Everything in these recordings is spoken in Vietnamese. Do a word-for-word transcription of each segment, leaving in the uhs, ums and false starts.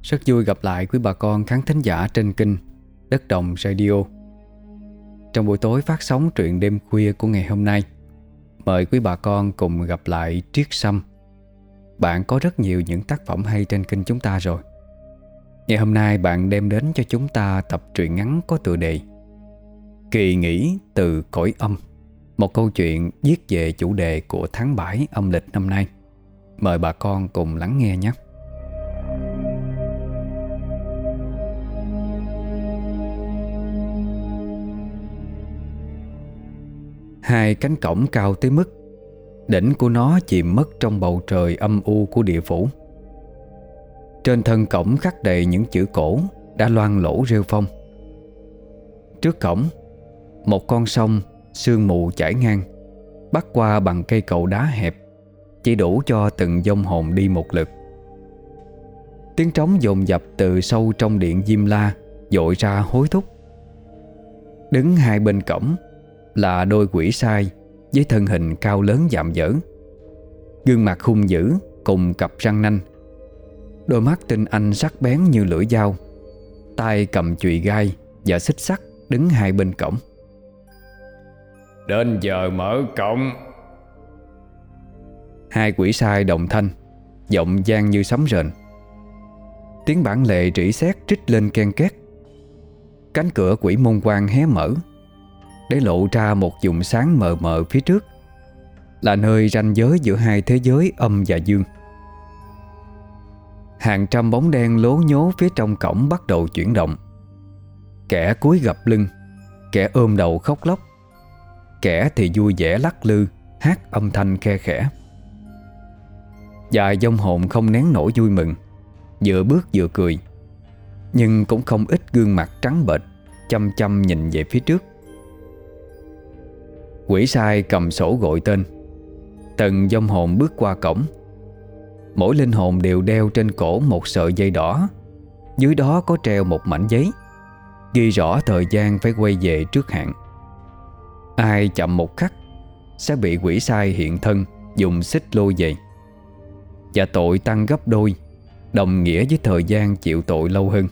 Rất vui gặp lại quý bà con khán thính giả trên kênh Đất Đồng Radio. Trong buổi tối phát sóng truyện đêm khuya của ngày hôm nay, mời quý bà con cùng gặp lại Triết Sâm. Bạn có rất nhiều những tác phẩm hay trên kênh chúng ta rồi. Ngày hôm nay bạn đem đến cho chúng ta tập truyện ngắn có tựa đề Kỳ nghỉ từ cõi âm, một câu chuyện viết về chủ đề của tháng bảy âm lịch năm nay. Mời bà con cùng lắng nghe nhé. Hai cánh cổng cao tới mức đỉnh của nó chìm mất trong bầu trời âm u của địa phủ. Trên thân cổng khắc đầy những chữ cổ đã loang lỗ rêu phong. Trước cổng, một con sông sương mù chảy ngang, bắc qua bằng cây cầu đá hẹp, chỉ đủ cho từng vong hồn đi một lượt. Tiếng trống dồn dập từ sâu trong điện Diêm La dội ra hối thúc. Đứng hai bên cổng là đôi quỷ sai với thân hình cao lớn vạm vỡ, gương mặt hung dữ cùng cặp răng nanh, đôi mắt tinh anh sắc bén như lưỡi dao, tay cầm chùy gai và xích sắt đứng hai bên cổng. Đến giờ mở cổng. Hai quỷ sai đồng thanh, giọng vang như sấm rền. Tiếng bản lệ rỉ sét trích lên ken két. Cánh cửa quỷ môn quan hé mở, để lộ ra một vùng sáng mờ mờ phía trước, là nơi ranh giới giữa hai thế giới âm và dương. Hàng trăm bóng đen lố nhố phía trong cổng bắt đầu chuyển động. Kẻ cúi gập lưng, kẻ ôm đầu khóc lóc, kẻ thì vui vẻ lắc lư, hát âm thanh khe khẽ. Vài vong hồn không nén nổi vui mừng, vừa bước vừa cười, nhưng cũng không ít gương mặt trắng bệch chăm chăm nhìn về phía trước. Quỷ sai cầm sổ gọi tên. Từng vong hồn bước qua cổng. Mỗi linh hồn đều đeo trên cổ một sợi dây đỏ, dưới đó có treo một mảnh giấy ghi rõ thời gian phải quay về trước hạn. Ai chậm một khắc sẽ bị quỷ sai hiện thân dùng xích lôi về, và tội tăng gấp đôi, đồng nghĩa với thời gian chịu tội lâu hơn.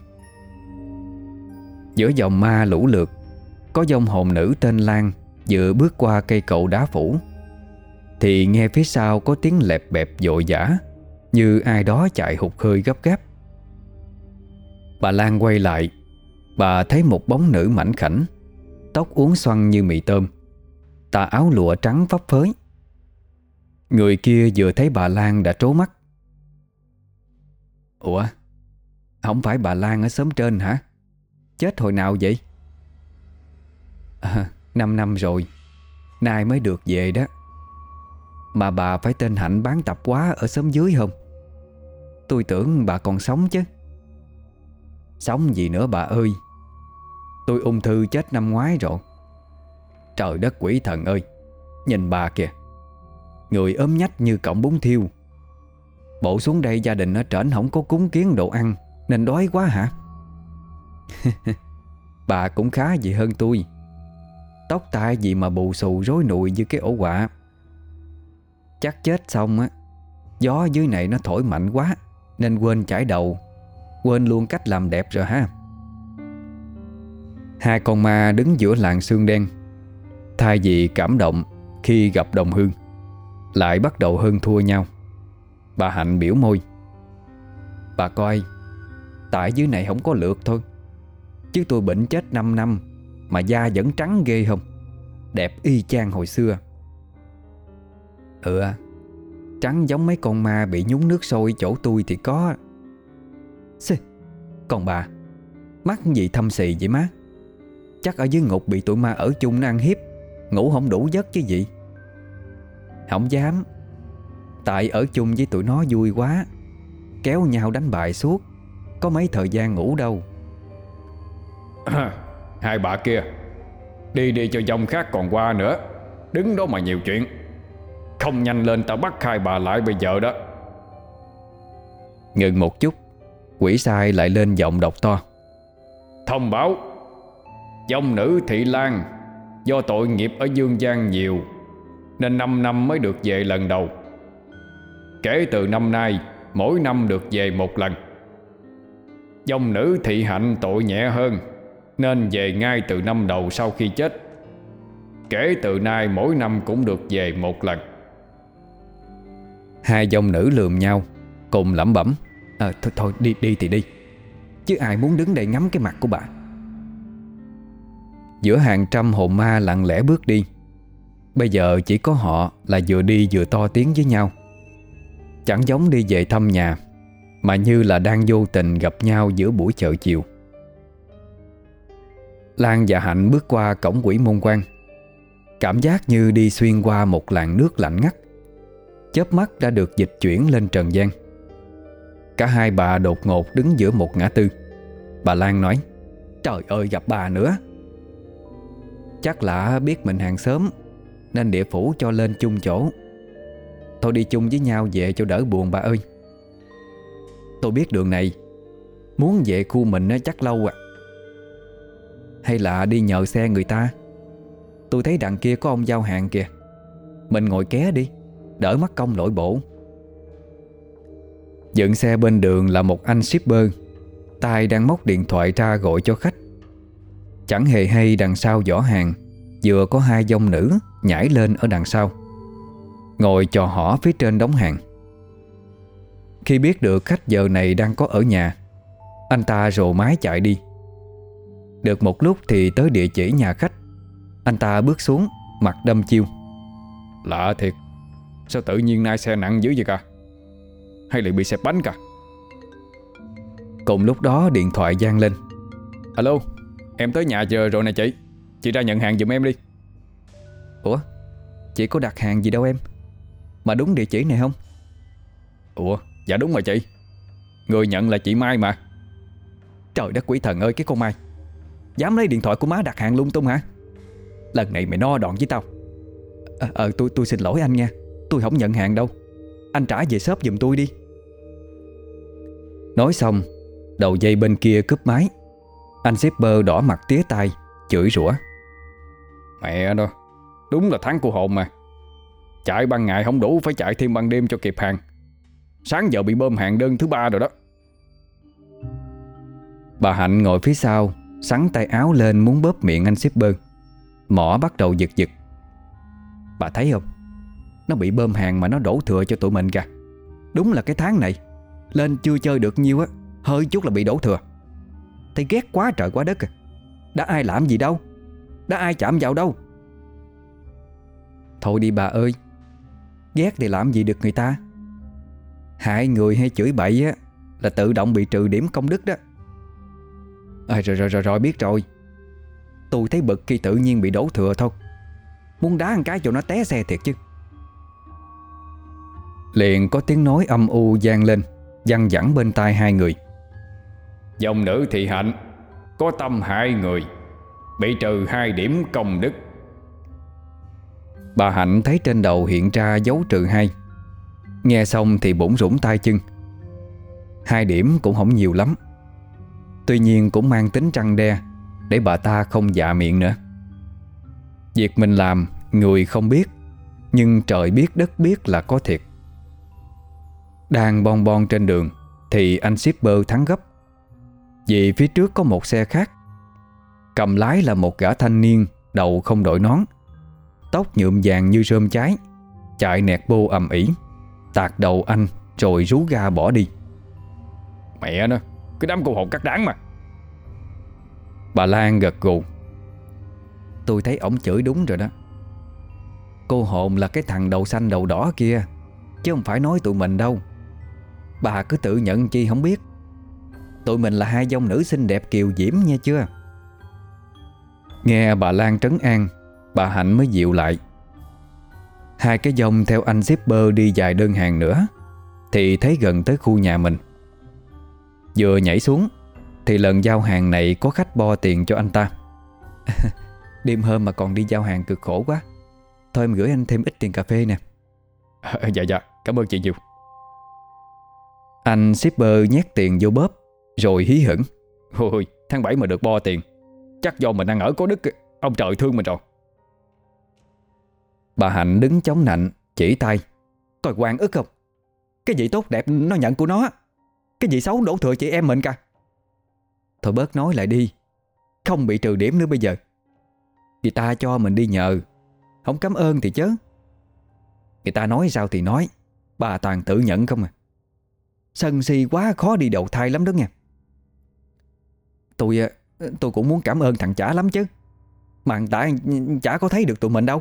Giữa dòng ma lũ lượt, có vong hồn nữ tên Lan vừa bước qua cây cầu đá phủ, thì nghe phía sau có tiếng lẹp bẹp vội vã, như ai đó chạy hụt hơi gấp gáp. Bà Lan quay lại, bà thấy một bóng nữ mảnh khảnh, tóc uốn xoăn như mì tôm, tà áo lụa trắng phấp phới. Người kia vừa thấy bà Lan đã trố mắt. Ủa, không phải bà Lan ở xóm trên hả? Chết hồi nào vậy? À, năm năm rồi, nay mới được về đó. Mà bà phải tên Hạnh bán tạp hóa ở xóm dưới không? Tôi tưởng bà còn sống chứ. Sống gì nữa bà ơi, tôi ung thư chết năm ngoái rồi. Trời đất quỷ thần ơi, nhìn bà kìa, người ốm nhách như cọng bún thiêu. Bộ xuống đây gia đình ở trển không có cúng kiến đồ ăn nên đói quá hả? Bà cũng khá gì hơn tôi. Tóc tai gì mà bù xù rối nùi như cái ổ quạ. Chắc chết xong á, gió dưới này nó thổi mạnh quá nên quên chải đầu, quên luôn cách làm đẹp rồi ha. Hai con ma đứng giữa làn sương đen, thay vì cảm động khi gặp đồng hương, lại bắt đầu hơn thua nhau. Bà Hạnh biểu môi. Bà coi, tại dưới này không có lượt thôi, chứ tôi bệnh chết năm năm mà da vẫn trắng ghê không, đẹp y chang hồi xưa. Ừ à, trắng giống mấy con ma bị nhúng nước sôi chỗ tôi thì có. Xì, còn bà, mắt gì thâm xì vậy má? Chắc ở dưới ngục bị tụi ma ở chung nó ăn hiếp, ngủ không đủ giấc chứ gì. Không dám, tại ở chung với tụi nó vui quá, kéo nhau đánh bài suốt, có mấy thời gian ngủ đâu. Hai bà kia, đi đi cho dòng khác còn qua nữa. Đứng đó mà nhiều chuyện. Không nhanh lên tao bắt hai bà lại bây giờ đó. Ngừng một chút, quỷ sai lại lên giọng đọc to. Thông báo, dòng nữ Thị Lan do tội nghiệp ở dương gian nhiều nên năm năm mới được về lần đầu. Kể từ năm nay, mỗi năm được về một lần. Dòng nữ thị hạnh tội nhẹ hơn, nên về ngay từ năm đầu sau khi chết. Kể từ nay mỗi năm cũng được về một lần. Hai dòng nữ lườm nhau, cùng lẩm bẩm: à, Thôi thôi đi đi thì đi, chứ ai muốn đứng đây ngắm cái mặt của bà. Giữa hàng trăm hồn ma lặng lẽ bước đi. Bây giờ chỉ có họ là vừa đi vừa to tiếng với nhau. Chẳng giống đi về thăm nhà, mà như là đang vô tình gặp nhau giữa buổi chợ chiều. Lan và Hạnh bước qua cổng Quỷ Môn Quan. Cảm giác như đi xuyên qua một làn nước lạnh ngắt, chớp mắt đã được dịch chuyển lên trần gian. Cả hai bà đột ngột đứng giữa một ngã tư. Bà Lan nói: Trời ơi, gặp bà nữa. Chắc là biết mình hàng xóm nên địa phủ cho lên chung chỗ. Thôi đi chung với nhau về cho đỡ buồn bà ơi. Tôi biết đường này, muốn về khu mình chắc lâu à. Hay là đi nhờ xe người ta? Tôi thấy đằng kia có ông giao hàng kìa, mình ngồi ké đi, đỡ mất công lội bộ. Dựng xe bên đường là một anh shipper, tay đang móc điện thoại ra gọi cho khách. Chẳng hề hay đằng sau giỏ hàng vừa có hai dông nữ nhảy lên ở đằng sau, ngồi chò hỏ phía trên đống hàng. Khi biết được khách giờ này đang có ở nhà, anh ta rồ mái chạy đi. Được một lúc thì tới địa chỉ nhà khách. Anh ta bước xuống, mặt đâm chiêu: Lạ thiệt, sao tự nhiên nay xe nặng dữ vậy cả? Hay lại bị xẹp bánh cả? Cùng lúc đó điện thoại vang lên: Alo, em tới nhà chờ rồi nè chị. Chị ra nhận hàng giùm em đi. Ủa, chị có đặt hàng gì đâu em, mà đúng địa chỉ này không? Ủa, dạ đúng rồi chị. Người nhận là chị Mai mà. Trời đất quỷ thần ơi, cái con Mai dám lấy điện thoại của má đặt hàng lung tung hả? Lần này mày no đòn với tao. Ờ, à, à, tôi tôi xin lỗi anh nha. Tôi không nhận hàng đâu. Anh trả về shop giùm tôi đi. Nói xong, đầu dây bên kia cúp máy. Anh shipper đỏ mặt tía tai, chửi rủa: Mẹ đó, đúng là tháng cô hồn mà. Chạy ban ngày không đủ, phải chạy thêm ban đêm cho kịp hàng. Sáng giờ bị bơm hàng đơn thứ ba rồi đó. Bà Hạnh ngồi phía sau, xắn tay áo lên muốn bóp miệng anh shipper. Mỏ bắt đầu giật giật. Bà thấy không, nó bị bơm hàng mà nó đổ thừa cho tụi mình kìa. Đúng là cái tháng này lên chưa chơi được nhiêu á, hơi chút là bị đổ thừa. Thấy ghét quá trời quá đất à. Đã ai làm gì đâu, đã ai chạm vào đâu. Thôi đi bà ơi, ghét thì làm gì được người ta. Hại người hay chửi bậy á là tự động bị trừ điểm công đức đó. À, rồi rồi rồi rồi biết rồi. Tôi thấy bực khi tự nhiên bị đổ thừa thôi. Muốn đá một cái cho nó té xe thiệt chứ. Liền có tiếng nói âm u vang lên, văng vẳng bên tai hai người: Dòng nữ thị hạnh có tâm hại người, bị trừ hai điểm công đức. Bà Hạnh thấy trên đầu hiện ra dấu trừ hai. Nghe xong thì bủn rủn tay chân. Hai điểm cũng không nhiều lắm, tuy nhiên cũng mang tính răn đe để bà ta không dạ miệng nữa. Việc mình làm người không biết, nhưng trời biết đất biết là có thiệt. Đang bon bon trên đường thì anh shipper thắng gấp, vì phía trước có một xe khác. Cầm lái là một gã thanh niên, đầu không đội nón, tóc nhuộm vàng như rơm cháy, chạy nẹt bô ầm ĩ, tạt đầu anh rồi rú ga bỏ đi. Mẹ nó, cái đám cô hồn cắt đáng mà. Bà Lan gật gù: Tôi thấy ổng chửi đúng rồi đó. Cô hồn là cái thằng đầu xanh đầu đỏ kia, chứ không phải nói tụi mình đâu. Bà cứ tự nhận chi không biết. Tụi mình là hai dông nữ xinh đẹp kiều diễm nha chưa. Nghe bà Lan trấn an, bà Hạnh mới dịu lại. Hai cái dông theo anh shipper đi vài đơn hàng nữa thì thấy gần tới khu nhà mình. Vừa nhảy xuống thì lần giao hàng này có khách bo tiền cho anh ta. Đêm hôm mà còn đi giao hàng cực khổ quá. Thôi em gửi anh thêm ít tiền cà phê nè. À, dạ dạ, cảm ơn chị nhiều. Anh shipper nhét tiền vô bóp rồi hí hửng: Ôi, tháng bảy mà được bo tiền, chắc do mình đang ở có đức. Ông trời thương mình rồi. Bà Hạnh đứng chống nạnh chỉ tay: Coi quan ức không? Cái gì tốt đẹp nó nhận của nó, cái gì xấu đổ thừa chị em mình cả. Thôi bớt nói lại đi, không bị trừ điểm nữa bây giờ. Người ta cho mình đi nhờ, không cảm ơn thì chớ. Người ta nói sao thì nói, bà toàn tự nhận không à. Sân si quá khó đi đầu thai lắm đó nha. Tôi Tôi cũng muốn cảm ơn thằng chả lắm chứ, mà tại chả có thấy được tụi mình đâu.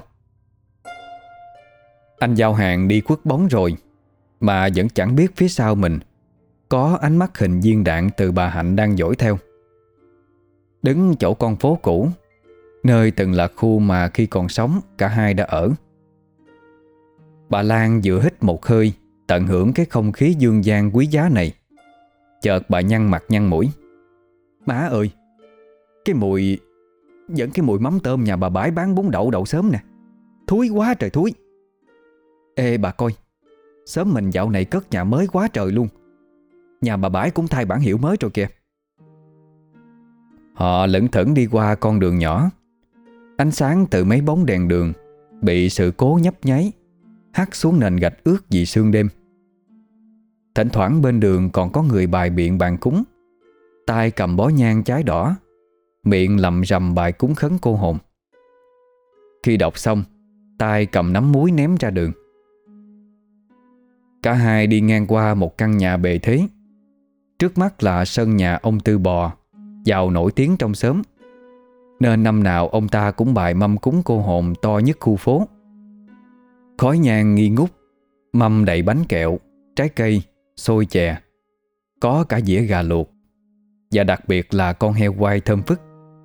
Anh giao hàng đi quất bóng rồi mà vẫn chẳng biết phía sau mình có ánh mắt hình viên đạn từ bà Hạnh đang dõi theo. Đứng chỗ con phố cũ, nơi từng là khu mà khi còn sống cả hai đã ở, bà Lan vừa hít một hơi tận hưởng cái không khí dương gian quý giá này. Chợt bà nhăn mặt nhăn mũi. Má ơi, cái mùi vẫn cái mùi mắm tôm nhà bà Bãi bán bún đậu đậu sớm nè. Thúi quá trời thúi. Ê bà coi, xóm mình dạo này cất nhà mới quá trời luôn. Nhà bà Bãi cũng thay bản hiệu mới rồi kìa. Họ lững thững đi qua con đường nhỏ. Ánh sáng từ mấy bóng đèn đường bị sự cố nhấp nháy hắt xuống nền gạch ướt vì sương đêm. Thỉnh thoảng bên đường còn có người bày biện bàn cúng, tay cầm bó nhang cháy đỏ, miệng lầm rầm bài cúng khấn cô hồn. Khi đọc xong, tay cầm nắm muối ném ra đường. Cả hai đi ngang qua một căn nhà bề thế. Trước mắt là sân nhà ông Tư Bò, giàu nổi tiếng trong xóm, nên năm nào ông ta cũng bày mâm cúng cô hồn to nhất khu phố. Khói nhang nghi ngút, mâm đầy bánh kẹo, trái cây, xôi chè, có cả dĩa gà luộc, và đặc biệt là con heo quay thơm phức.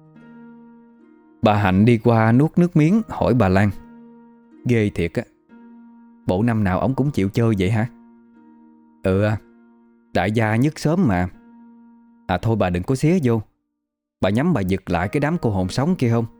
Bà Hạnh đi qua nuốt nước miếng hỏi bà Lan. Ghê thiệt á, bộ năm nào ổng cũng chịu chơi vậy hả? Ừ à, đại gia nhất xóm mà. À thôi bà đừng có xía vô, bà nhắm bà giật lại cái đám cô hồn sống kia không.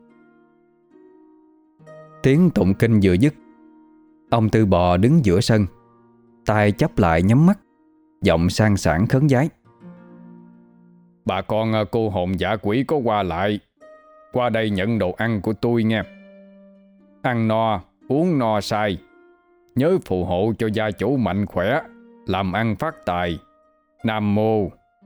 Tiếng tụng kinh vừa dứt, ông Tư Bò đứng giữa sân, tay chắp lại nhắm mắt, giọng sang sảng khấn vái. Bà con cô hồn dã quỷ có qua lại, qua đây nhận đồ ăn của tôi nghe. Ăn no, uống no say, nhớ phù hộ cho gia chủ mạnh khỏe, làm ăn phát tài. Nam mô.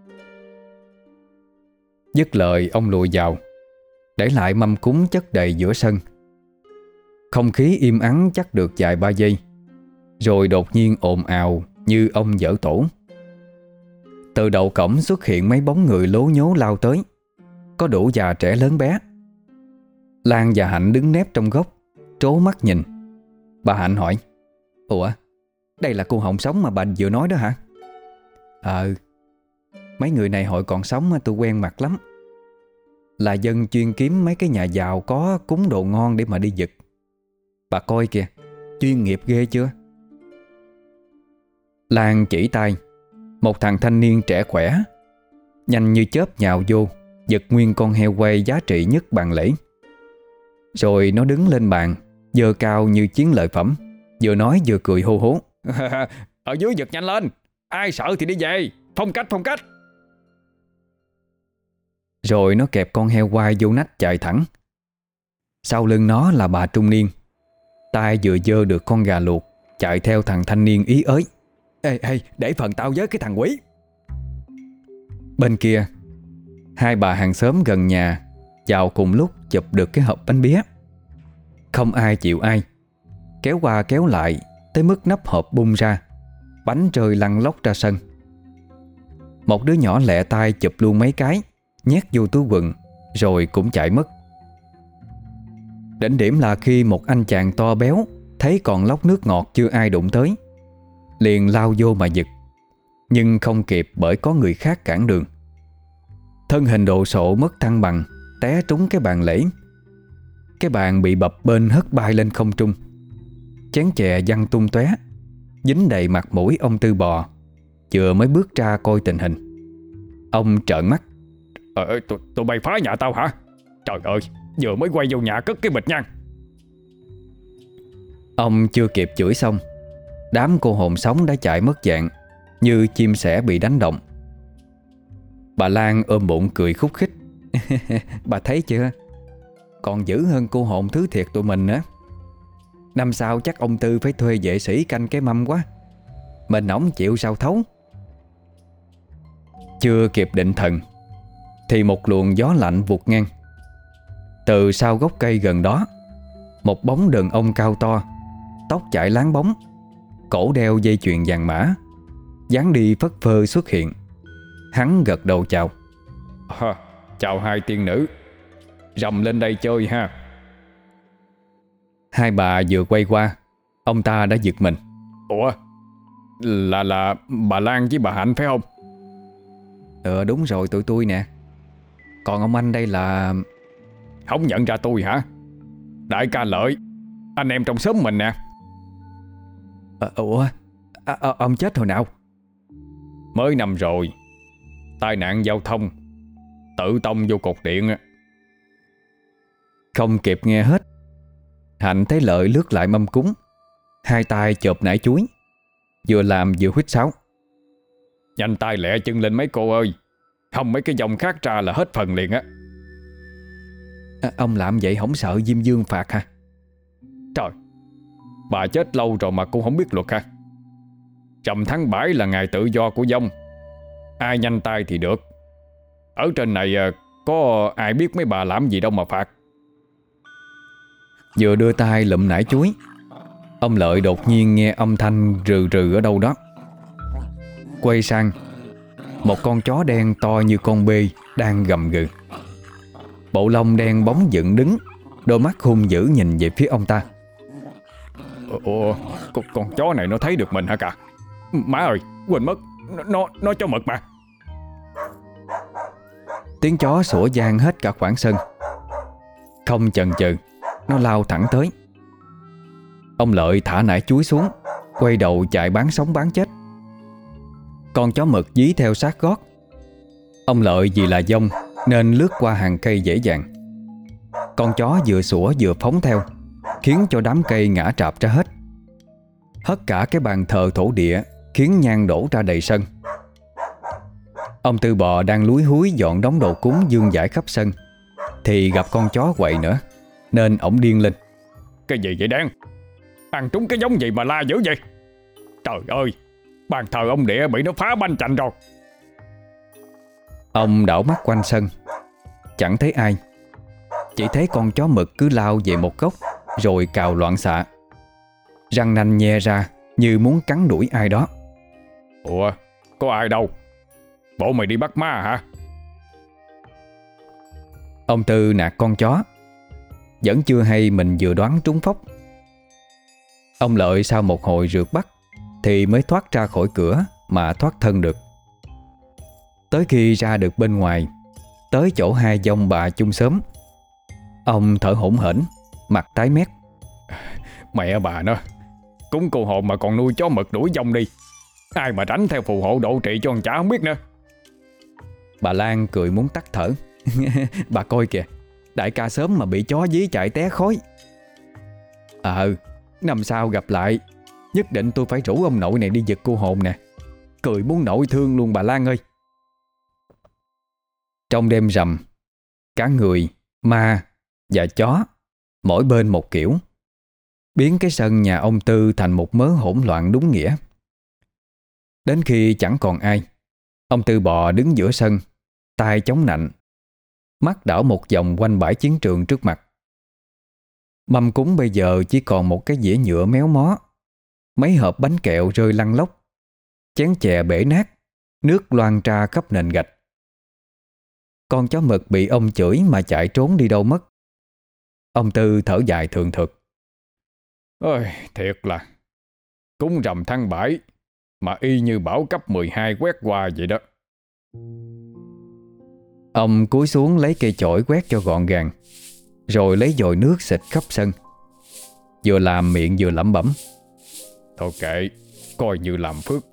Dứt lời ông lùi vào, để lại mâm cúng chất đầy giữa sân. Không khí im ắng chắc được vài ba giây, rồi đột nhiên ồn ào như ông giở tổ. Từ đầu cổng xuất hiện mấy bóng người lố nhố lao tới, có đủ già trẻ lớn bé. Lan và Hạnh đứng nép trong góc, trố mắt nhìn. Bà Hạnh hỏi: Ủa, đây là cô hồn sống mà bà vừa nói đó hả? Ờ, mấy người này hồi còn sống tôi quen mặt lắm. Là dân chuyên kiếm mấy cái nhà giàu có cúng đồ ngon để mà đi giật. Bà coi kìa, chuyên nghiệp ghê chưa? Lan chỉ tay. Một thằng thanh niên trẻ khỏe nhanh như chớp nhào vô, giật nguyên con heo quay giá trị nhất bàn lễ. Rồi nó đứng lên bàn, giơ cao như chiến lợi phẩm, vừa nói vừa cười hô hố. Ở dưới giật nhanh lên, ai sợ thì đi về, phong cách phong cách. Rồi nó kẹp con heo quay vô nách chạy thẳng. Sau lưng nó là bà trung niên, tay vừa giơ được con gà luộc, chạy theo thằng thanh niên ý ới. Ê, ê, để phần tao với cái thằng quỷ. Bên kia, hai bà hàng xóm gần nhà vào cùng lúc chụp được cái hộp bánh bía. Không ai chịu ai, kéo qua kéo lại tới mức nắp hộp bung ra, bánh rơi lăn lóc ra sân. Một đứa nhỏ lẹ tay chụp luôn mấy cái, nhét vô túi quần, rồi cũng chạy mất. Đỉnh điểm là khi một anh chàng to béo thấy còn lốc nước ngọt chưa ai đụng tới, liền lao vô mà giật, nhưng không kịp bởi có người khác cản đường. Thân hình độ sộ mất thăng bằng, té trúng cái bàn lễ. Cái bàn bị bập bênh hất bay lên không trung. Chén chè văng tung tóe, dính đầy mặt mũi ông Tư Bò, vừa mới bước ra coi tình hình. Ông trợn mắt. Ờ, tụi, tụi bay phá nhà tao hả? Trời ơi, vừa mới quay vô nhà cất cái bịch nhang. Ông chưa kịp chửi xong, đám cô hồn sống đã chạy mất dạng, như chim sẻ bị đánh động. Bà Lan ôm bụng cười khúc khích. Bà thấy chưa, còn dữ hơn cô hồn thứ thiệt tụi mình nữa. Năm sau chắc ông Tư phải thuê vệ sĩ canh cái mâm quá, mình ổng chịu sao thấu. Chưa kịp định thần thì một luồng gió lạnh vụt ngang. Từ sau gốc cây gần đó, một bóng đàn ông cao to, tóc chải láng bóng, cổ đeo dây chuyền vàng mã, dáng đi phất phơ xuất hiện. Hắn gật đầu chào. À, chào hai tiên nữ, rằm lên đây chơi ha. Hai bà vừa quay qua, ông ta đã giật mình. Ủa, là là bà Lan với bà Hạnh phải không? Ờ đúng rồi, tụi tôi nè. Còn ông anh đây là... Không nhận ra tôi hả? Đại ca Lợi, anh em trong xóm mình nè. à, Ủa à, à, ông chết hồi nào? Mới năm rồi, tai nạn giao thông, tự tông vô cột điện. Không kịp nghe hết, Hạnh thấy Lợi lướt lại mâm cúng, hai tay chộp nải chuối, vừa làm vừa huýt sáo. Nhanh tay lẹ chân lên mấy cô ơi, không mấy cái dòng khác ra là hết phần liền á. à, Ông làm vậy không sợ Diêm Dương phạt hả? Trời, bà chết lâu rồi mà cũng không biết luật hả? Rằm tháng bảy là ngày tự do của dông, ai nhanh tay thì được. Ở trên này có ai biết mấy bà làm gì đâu mà phạt. Vừa đưa tay lụm nải chuối, ông Lợi đột nhiên nghe âm thanh rừ rừ ở đâu đó. Quay sang, một con chó đen to như con bê đang gầm gừ. Bộ lông đen bóng dựng đứng, đôi mắt hung dữ nhìn về phía ông ta. Ủa, con, con chó này nó thấy được mình hả cả? Má ơi, quên mất, Nó, nó, nó cho mật mà. Tiếng chó sủa vang hết cả khoảng sân. Không chần chừ, nó lao thẳng tới. Ông Lợi thả nải chuối xuống, quay đầu chạy bán sống bán chết. Con chó mực dí theo sát gót. Ông Lợi vì là dông nên lướt qua hàng cây dễ dàng. Con chó vừa sủa vừa phóng theo, khiến cho đám cây ngã trạp ra hết. Hất cả cái bàn thờ thổ địa, khiến nhang đổ ra đầy sân. Ông Tư Bò đang lúi húi dọn đống đồ cúng dương dải khắp sân, thì gặp con chó quậy nữa, nên ổng điên lên. Cái gì vậy Đen? Ăn trúng cái giống gì mà la dữ vậy? Trời ơi, bàn thờ ông địa bị nó phá banh chành rồi. Ông đảo mắt quanh sân, chẳng thấy ai, chỉ thấy con chó mực cứ lao về một góc, rồi cào loạn xạ, răng nanh nhe ra như muốn cắn đuổi ai đó. Ủa, có ai đâu? Bộ mày đi bắt ma hả? Ông Tư nạt con chó, vẫn chưa hay mình vừa đoán trúng phốc. Ông Lợi sau một hồi rượt bắt thì mới thoát ra khỏi cửa mà thoát thân được. Tới khi ra được bên ngoài, tới chỗ hai dông bà chung xóm, ông thở hổn hển, mặt tái mét. Mẹ bà nó, cúng cô hồn mà còn nuôi chó mực đuổi dông đi, ai mà tránh theo phù hộ độ trị cho con chả không biết nữa. Bà Lan cười muốn tắt thở. Bà coi kìa, đại ca sớm mà bị chó dí chạy té khói. Ờ, năm sau gặp lại, nhất định tôi phải rủ ông nội này đi giật cô hồn nè. Cười muốn nội thương luôn bà Lan ơi. Trong đêm rằm, cả người, ma và chó mỗi bên một kiểu, biến cái sân nhà ông Tư thành một mớ hỗn loạn đúng nghĩa. Đến khi chẳng còn ai, ông Tư Bò đứng giữa sân, tay chống nạnh, mắt đảo một vòng quanh bãi chiến trường trước mặt. Mâm cúng bây giờ chỉ còn một cái dĩa nhựa méo mó, mấy hộp bánh kẹo rơi lăn lóc, chén chè bể nát, nước loang ra khắp nền gạch. Con chó mực bị ông chửi mà chạy trốn đi đâu mất. Ông Tư thở dài thường thực. Ôi, thiệt là cúng rằm tháng bảy mà y như bão cấp mười hai quét qua vậy đó. Ông cúi xuống lấy cây chổi quét cho gọn gàng, rồi lấy dội nước xịt khắp sân, vừa làm miệng vừa lẩm bẩm. Thôi kệ, coi như làm phước.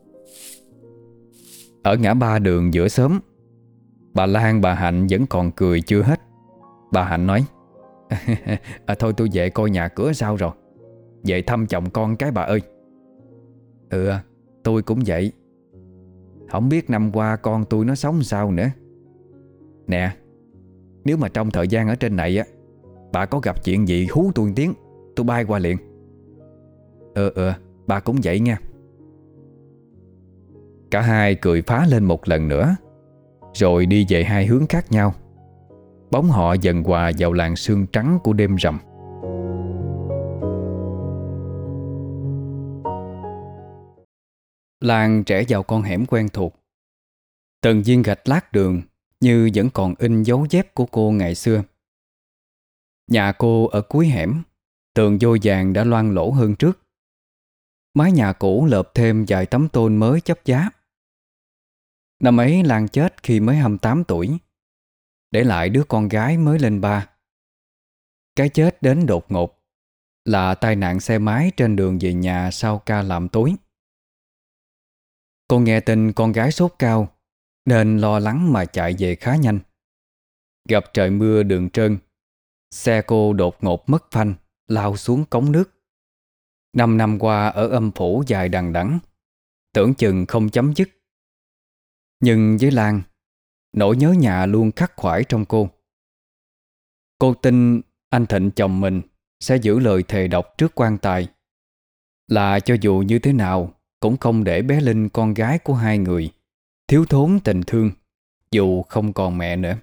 Ở ngã ba đường giữa xóm, bà Lan bà Hạnh vẫn còn cười chưa hết. Bà Hạnh nói: à, thôi tôi về coi nhà cửa sao rồi, về thăm chồng con cái bà ơi. Ừ, tôi cũng vậy. Không biết năm qua con tôi nó sống sao nữa. Nè, nếu mà trong thời gian ở trên này á, bà có gặp chuyện gì hú tôi một tiếng, tôi bay qua liền. Ừ ừ, bà cũng vậy nha. Cả hai cười phá lên một lần nữa. rồi đi về hai hướng khác nhau. Bóng họ dần hòa vào làn sương trắng của đêm rằm. Lan rẽ vào con hẻm quen thuộc. Từng viên gạch lát đường như vẫn còn in dấu dép của cô ngày xưa. Nhà cô ở cuối hẻm, tường vôi vàng đã loang lỗ hơn trước. Mái nhà cũ lợp thêm vài tấm tôn mới chấp giá. Năm ấy Lan chết khi mới hai mươi tám tuổi, để lại đứa con gái mới lên ba. Cái chết đến đột ngột, là tai nạn xe máy trên đường về nhà sau ca làm tối. Cô nghe tin con gái sốt cao nên lo lắng mà chạy về khá nhanh. Gặp trời mưa đường trơn, xe cô đột ngột mất phanh, lao xuống cống nước. Năm năm qua ở âm phủ dài đằng đẵng, tưởng chừng không chấm dứt. Nhưng với Lan, nỗi nhớ nhà luôn khắc khoải trong cô. Cô tin anh Thịnh chồng mình sẽ giữ lời thề độc trước quan tài, là cho dù như thế nào cũng không để bé Linh, con gái của hai người, thiếu thốn tình thương dù không còn mẹ nữa.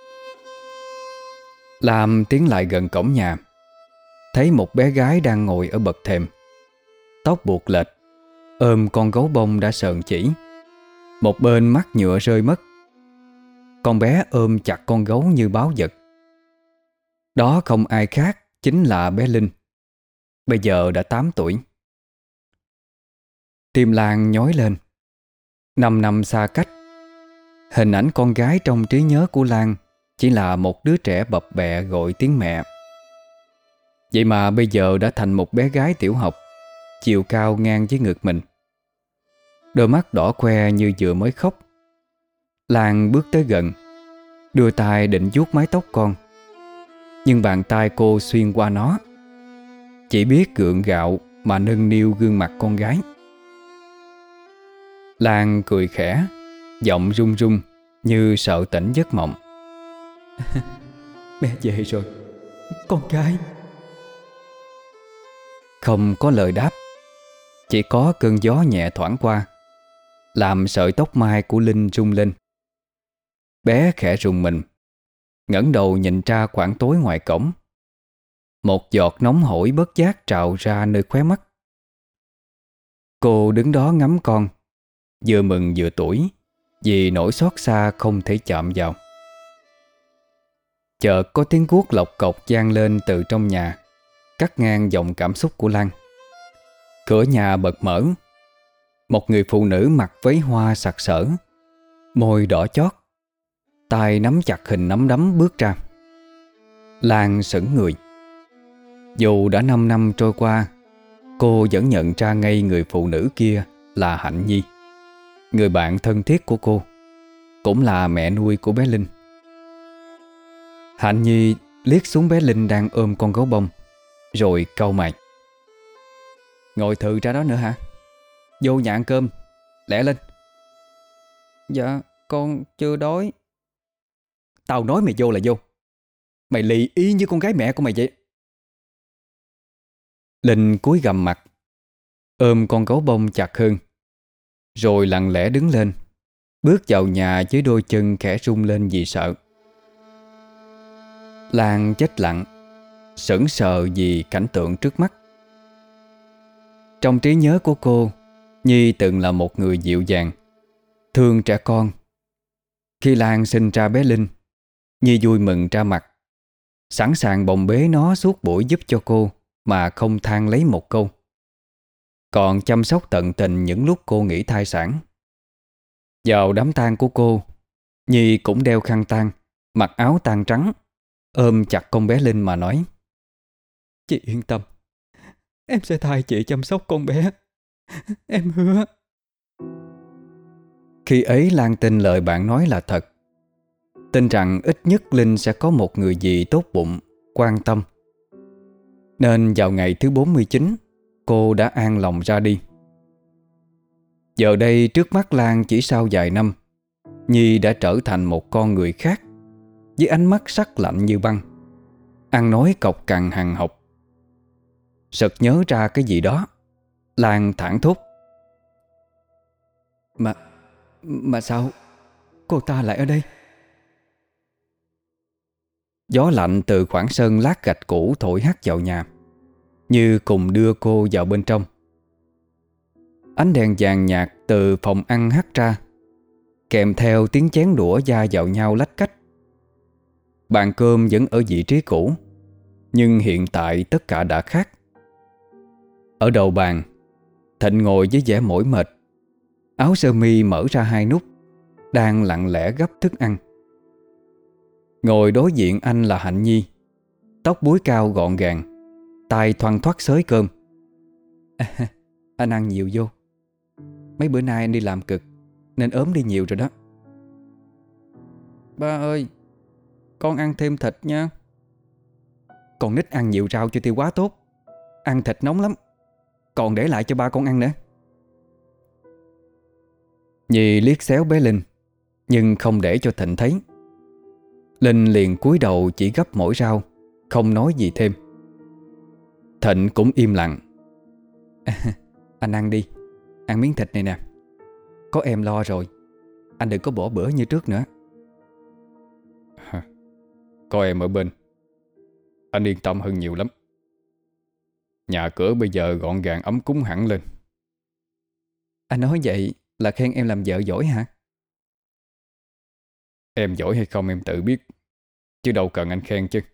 Lam tiến lại gần cổng nhà, thấy một bé gái đang ngồi ở bậc thềm, tóc buộc lệch, ôm con gấu bông đã sờn chỉ, một bên mắt nhựa rơi mất. Con bé ôm chặt con gấu như báu vật. Đó không ai khác chính là bé Linh, bây giờ đã tám tuổi. Tim Lan nhói lên. Năm năm xa cách, hình ảnh con gái trong trí nhớ của Lan chỉ là một đứa trẻ bập bẹ gọi tiếng mẹ. Vậy mà bây giờ đã thành một bé gái tiểu học, chiều cao ngang với ngực mình, đôi mắt đỏ que như vừa mới khóc. Lan bước tới gần, đưa tay định vuốt mái tóc con, nhưng bàn tay cô xuyên qua nó, chỉ biết gượng gạo mà nâng niu gương mặt con gái. Lan cười khẽ, giọng run run như sợ tỉnh giấc mộng. Mẹ về rồi, con gái. Không có lời đáp, chỉ có cơn gió nhẹ thoảng qua, làm sợi tóc mai của Linh rung lên. Bé khẽ rùng mình, ngẩng đầu nhìn ra khoảng tối ngoài cổng. Một giọt nóng hổi bất giác trào ra nơi khóe mắt. Cô đứng đó ngắm con, vừa mừng vừa tủi, vì nỗi xót xa không thể chạm vào. Chợt có tiếng guốc lộc cộc vang lên từ trong nhà, cắt ngang dòng cảm xúc của Lan. Cửa nhà bật mở. Một người phụ nữ mặc váy hoa sặc sỡ, môi đỏ chót, tay nắm chặt hình nắm đấm bước ra. Lan sững người. Dù đã năm năm trôi qua, cô vẫn nhận ra ngay người phụ nữ kia là Hạnh Nhi, người bạn thân thiết của cô, cũng là mẹ nuôi của bé Linh. Hạnh Nhi liếc xuống bé Linh đang ôm con gấu bông, rồi cau mày. Ngồi thừ ra đó nữa hả? Vô nhà ăn cơm, lẹ lên. Dạ, con chưa đói. Tao nói mày vô là vô. Mày lì y như con gái mẹ của mày vậy. Linh cúi gằm mặt, ôm con gấu bông chặt hơn, rồi lặng lẽ đứng lên, bước vào nhà với đôi chân khẽ rung lên vì sợ. Lan chết lặng, sững sờ vì cảnh tượng trước mắt. Trong trí nhớ của cô, Nhi từng là một người dịu dàng, thương trẻ con. Khi Lan sinh ra bé Linh, Nhi vui mừng ra mặt, sẵn sàng bồng bế nó suốt buổi giúp cho cô mà không than lấy một câu. Còn chăm sóc tận tình những lúc cô nghỉ thai sản. Vào đám tang của cô, Nhi cũng đeo khăn tang, mặc áo tang trắng, ôm chặt con bé Linh mà nói: Chị yên tâm, em sẽ thay chị chăm sóc con bé, em hứa. Khi ấy Lan tin lời bạn nói là thật, tin rằng ít nhất Linh sẽ có một người dì tốt bụng, quan tâm. Nên vào ngày thứ bốn mươi chín, cô đã an lòng ra đi. Giờ đây trước mắt Lan chỉ sau vài năm, Nhi đã trở thành một con người khác, với ánh mắt sắc lạnh như băng, ăn nói cộc cằn hằn học. Sực nhớ ra cái gì đó, Lan thảng thốt: Mà, mà sao, cô ta lại ở đây? Gió lạnh từ khoảng sân lát gạch cũ thổi hắt vào nhà, như cùng đưa cô vào bên trong. Ánh đèn vàng nhạt từ phòng ăn hắt ra, kèm theo tiếng chén đũa va vào nhau lách cách. Bàn cơm vẫn ở vị trí cũ, nhưng hiện tại tất cả đã khác. Ở đầu bàn, Thịnh ngồi với vẻ mỏi mệt, áo sơ mi mở ra hai nút, đang lặng lẽ gấp thức ăn. Ngồi đối diện anh là Hạnh Nhi, tóc búi cao gọn gàng, tay thoăn thoắt xới cơm. À, anh ăn nhiều vô. Mấy bữa nay anh đi làm cực nên ốm đi nhiều rồi đó. Ba ơi, con ăn thêm thịt nha. Con nít ăn nhiều rau cho tiêu hóa tốt. Ăn thịt nóng lắm, còn để lại cho ba con ăn nữa. Nhi liếc xéo bé Linh, nhưng không để cho Thịnh thấy. Linh liền cúi đầu chỉ gấp mỗi rau, không nói gì thêm. Thịnh cũng im lặng. À, anh ăn đi, ăn miếng thịt này nè. Có em lo rồi, anh đừng có bỏ bữa như trước nữa. Có em ở bên, anh yên tâm hơn nhiều lắm. Nhà cửa bây giờ gọn gàng ấm cúng hẳn lên. Anh nói vậy là khen em làm vợ giỏi hả? Em giỏi hay không em tự biết, chứ đâu cần anh khen chứ.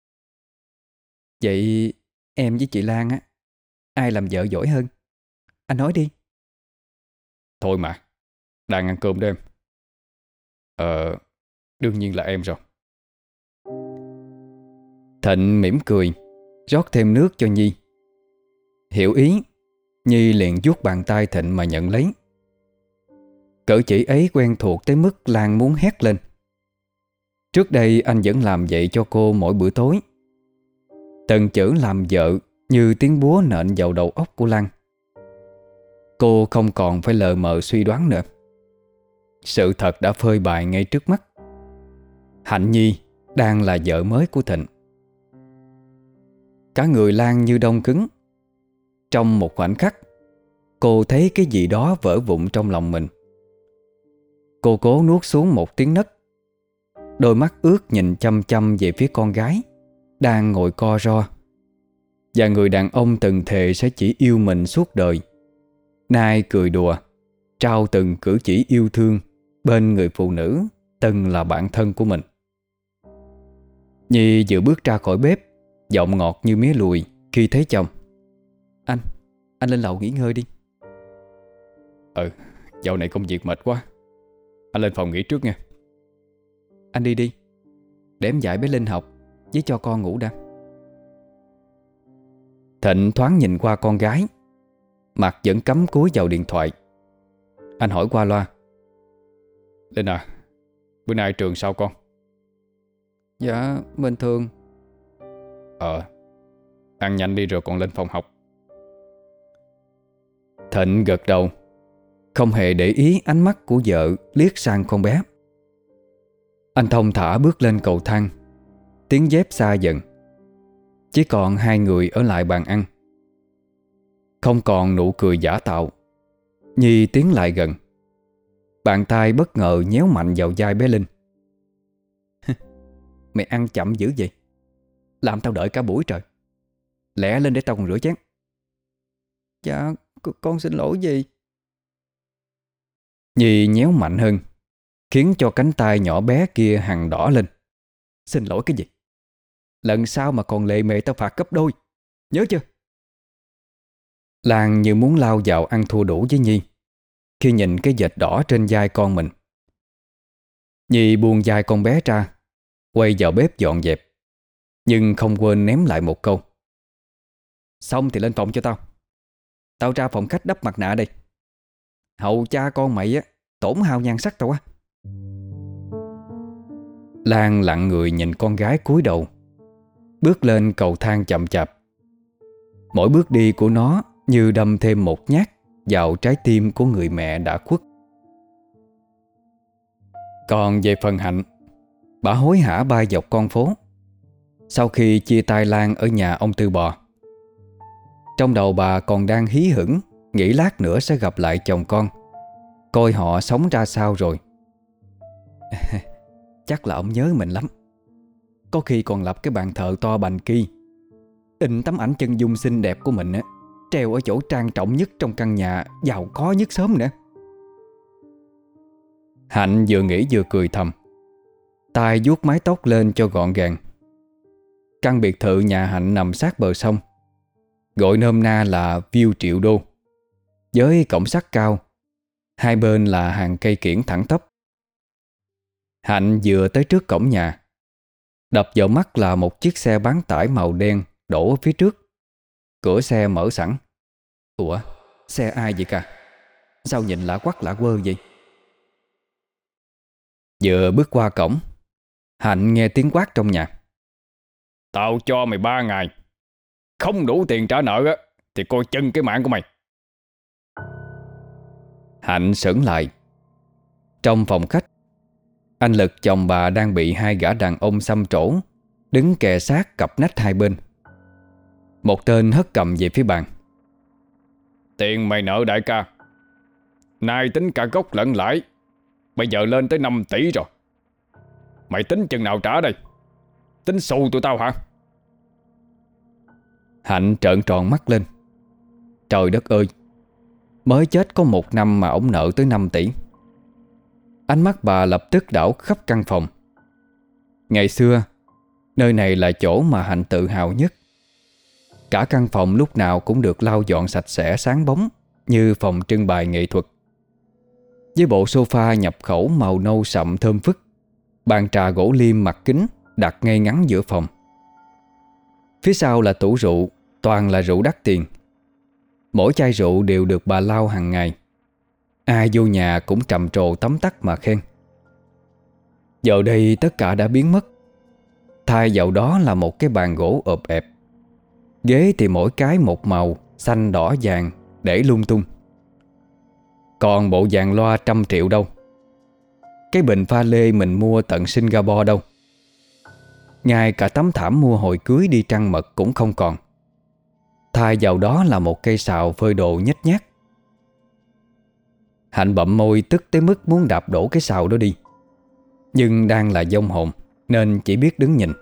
Vậy em với chị Lan á, ai làm vợ giỏi hơn? Anh nói đi. Thôi mà, đang ăn cơm đó em. Ờ, đương nhiên là em rồi. Thịnh mỉm cười, rót thêm nước cho Nhi. Hiểu ý, Nhi liền vuốt bàn tay Thịnh mà nhận lấy. Cử chỉ ấy quen thuộc tới mức Lan muốn hét lên. Trước đây anh vẫn làm vậy cho cô mỗi bữa tối. Từng chữ làm vợ như tiếng búa nện vào đầu óc của Lan. Cô không còn phải lờ mờ suy đoán nữa. Sự thật đã phơi bày ngay trước mắt. Hạnh Nhi đang là vợ mới của Thịnh. Cả người Lan như đông cứng. Trong một khoảnh khắc, cô thấy cái gì đó vỡ vụn trong lòng mình. Cô cố nuốt xuống một tiếng nấc. Đôi mắt ướt nhìn chăm chăm về phía con gái đang ngồi co ro, và người đàn ông từng thề sẽ chỉ yêu mình suốt đời, nay cười đùa trao từng cử chỉ yêu thương bên người phụ nữ từng là bạn thân của mình. Nhi vừa bước ra khỏi bếp, giọng ngọt như mía lùi khi thấy chồng. Anh, anh lên lầu nghỉ ngơi đi. Ừ, dạo này công việc mệt quá, anh lên phòng nghỉ trước nha. Anh đi đi, để em dạy bé Linh học với cho con ngủ đã. Thịnh thoáng nhìn qua con gái, mặt vẫn cắm cúi vào điện thoại. Anh hỏi qua loa. Linh à, bữa nay trường sao con? Dạ, bình thường. Ờ, ăn nhanh đi rồi còn lên phòng học. Thịnh gật đầu, không hề để ý ánh mắt của vợ liếc sang con bé. Anh thong thả bước lên cầu thang. Tiếng dép xa dần. Chỉ còn hai người ở lại bàn ăn. Không còn nụ cười giả tạo. Nhi tiến lại gần. Bàn tay bất ngờ nhéo mạnh vào vai bé Linh. Mày ăn chậm dữ vậy, làm tao đợi cả buổi trời. Lẹ lên để tao còn rửa chén. Dạ, con xin lỗi gì. Nhi nhéo mạnh hơn, khiến cho cánh tay nhỏ bé kia hằn đỏ lên. Xin lỗi cái gì? Lần sau mà còn lệ mề tao phạt gấp đôi, nhớ chưa? Lan như muốn lao vào ăn thua đủ với Nhi khi nhìn cái vệt đỏ trên vai con mình. Nhi buông vai con bé ra, quay vào bếp dọn dẹp, nhưng không quên ném lại một câu. Xong thì lên phòng cho tao. Tao ra phòng khách đắp mặt nạ đây. Hậu cha con mày á, tổn hao nhan sắc tao á. Lan lặng người nhìn con gái cúi đầu, bước lên cầu thang chậm chạp. Mỗi bước đi của nó như đâm thêm một nhát vào trái tim của người mẹ đã khuất. Còn về phần Hạnh, bà hối hả bay dọc con phố sau khi chia tay Lan ở nhà ông Tư Bò. Trong đầu bà còn đang hí hửng nghĩ lát nữa sẽ gặp lại chồng con, coi họ sống ra sao rồi. Chắc là ông nhớ mình lắm. Có khi còn lập cái bàn thờ to bành kia, in tấm ảnh chân dung xinh đẹp của mình á, treo ở chỗ trang trọng nhất trong căn nhà giàu có nhất xóm nữa. Hạnh vừa nghĩ vừa cười thầm, tay vuốt mái tóc lên cho gọn gàng. Căn biệt thự nhà Hạnh nằm sát bờ sông, gọi nôm na là view triệu đô, với cổng sắt cao, hai bên là hàng cây kiểng thẳng tắp. Hạnh vừa tới trước cổng nhà, đập vào mắt là một chiếc xe bán tải màu đen đổ ở phía trước. Cửa xe mở sẵn. Ủa, xe ai vậy cả? Sao nhìn lạ quắc lạ quơ vậy? Vừa bước qua cổng, Hạnh nghe tiếng quát trong nhà. Tao cho mày ba ngày, không đủ tiền trả nợ á thì coi chân cái mạng của mày. Hạnh sững lại. Trong phòng khách, anh Lực chồng bà đang bị hai gã đàn ông xăm trổ đứng kề sát cặp nách hai bên. Một tên hất cầm về phía bàn. Tiền mày nợ đại ca, nay tính cả gốc lẫn lãi, bây giờ lên tới năm tỷ rồi. Mày tính chừng nào trả đây? Tính xù tụi tao hả? Hạnh trợn tròn mắt lên. Trời đất ơi, mới chết có một năm mà ổng nợ tới năm tỷ. Ánh mắt bà lập tức đảo khắp căn phòng. Ngày xưa, nơi này là chỗ mà Hạnh tự hào nhất. Cả căn phòng lúc nào cũng được lau dọn sạch sẽ sáng bóng, như phòng trưng bày nghệ thuật. Với bộ sofa nhập khẩu màu nâu sậm thơm phức, bàn trà gỗ liêm mặt kính đặt ngay ngắn giữa phòng. Phía sau là tủ rượu, toàn là rượu đắt tiền. Mỗi chai rượu đều được bà lau hàng ngày. Ai vô nhà cũng trầm trồ tấm tắc mà khen. Giờ đây tất cả đã biến mất. Thay vào đó là một cái bàn gỗ ộp ẹp. Ghế thì mỗi cái một màu xanh đỏ vàng để lung tung. Còn bộ dàn loa trăm triệu đâu? Cái bình pha lê mình mua tận Singapore đâu? Ngay cả tấm thảm mua hồi cưới đi trăng mật cũng không còn. Thay vào đó là một cây sào phơi đồ nhếch nhác. Hạnh bậm môi tức tới mức muốn đạp đổ cái sào đó đi, nhưng đang là vong hồn nên chỉ biết đứng nhìn.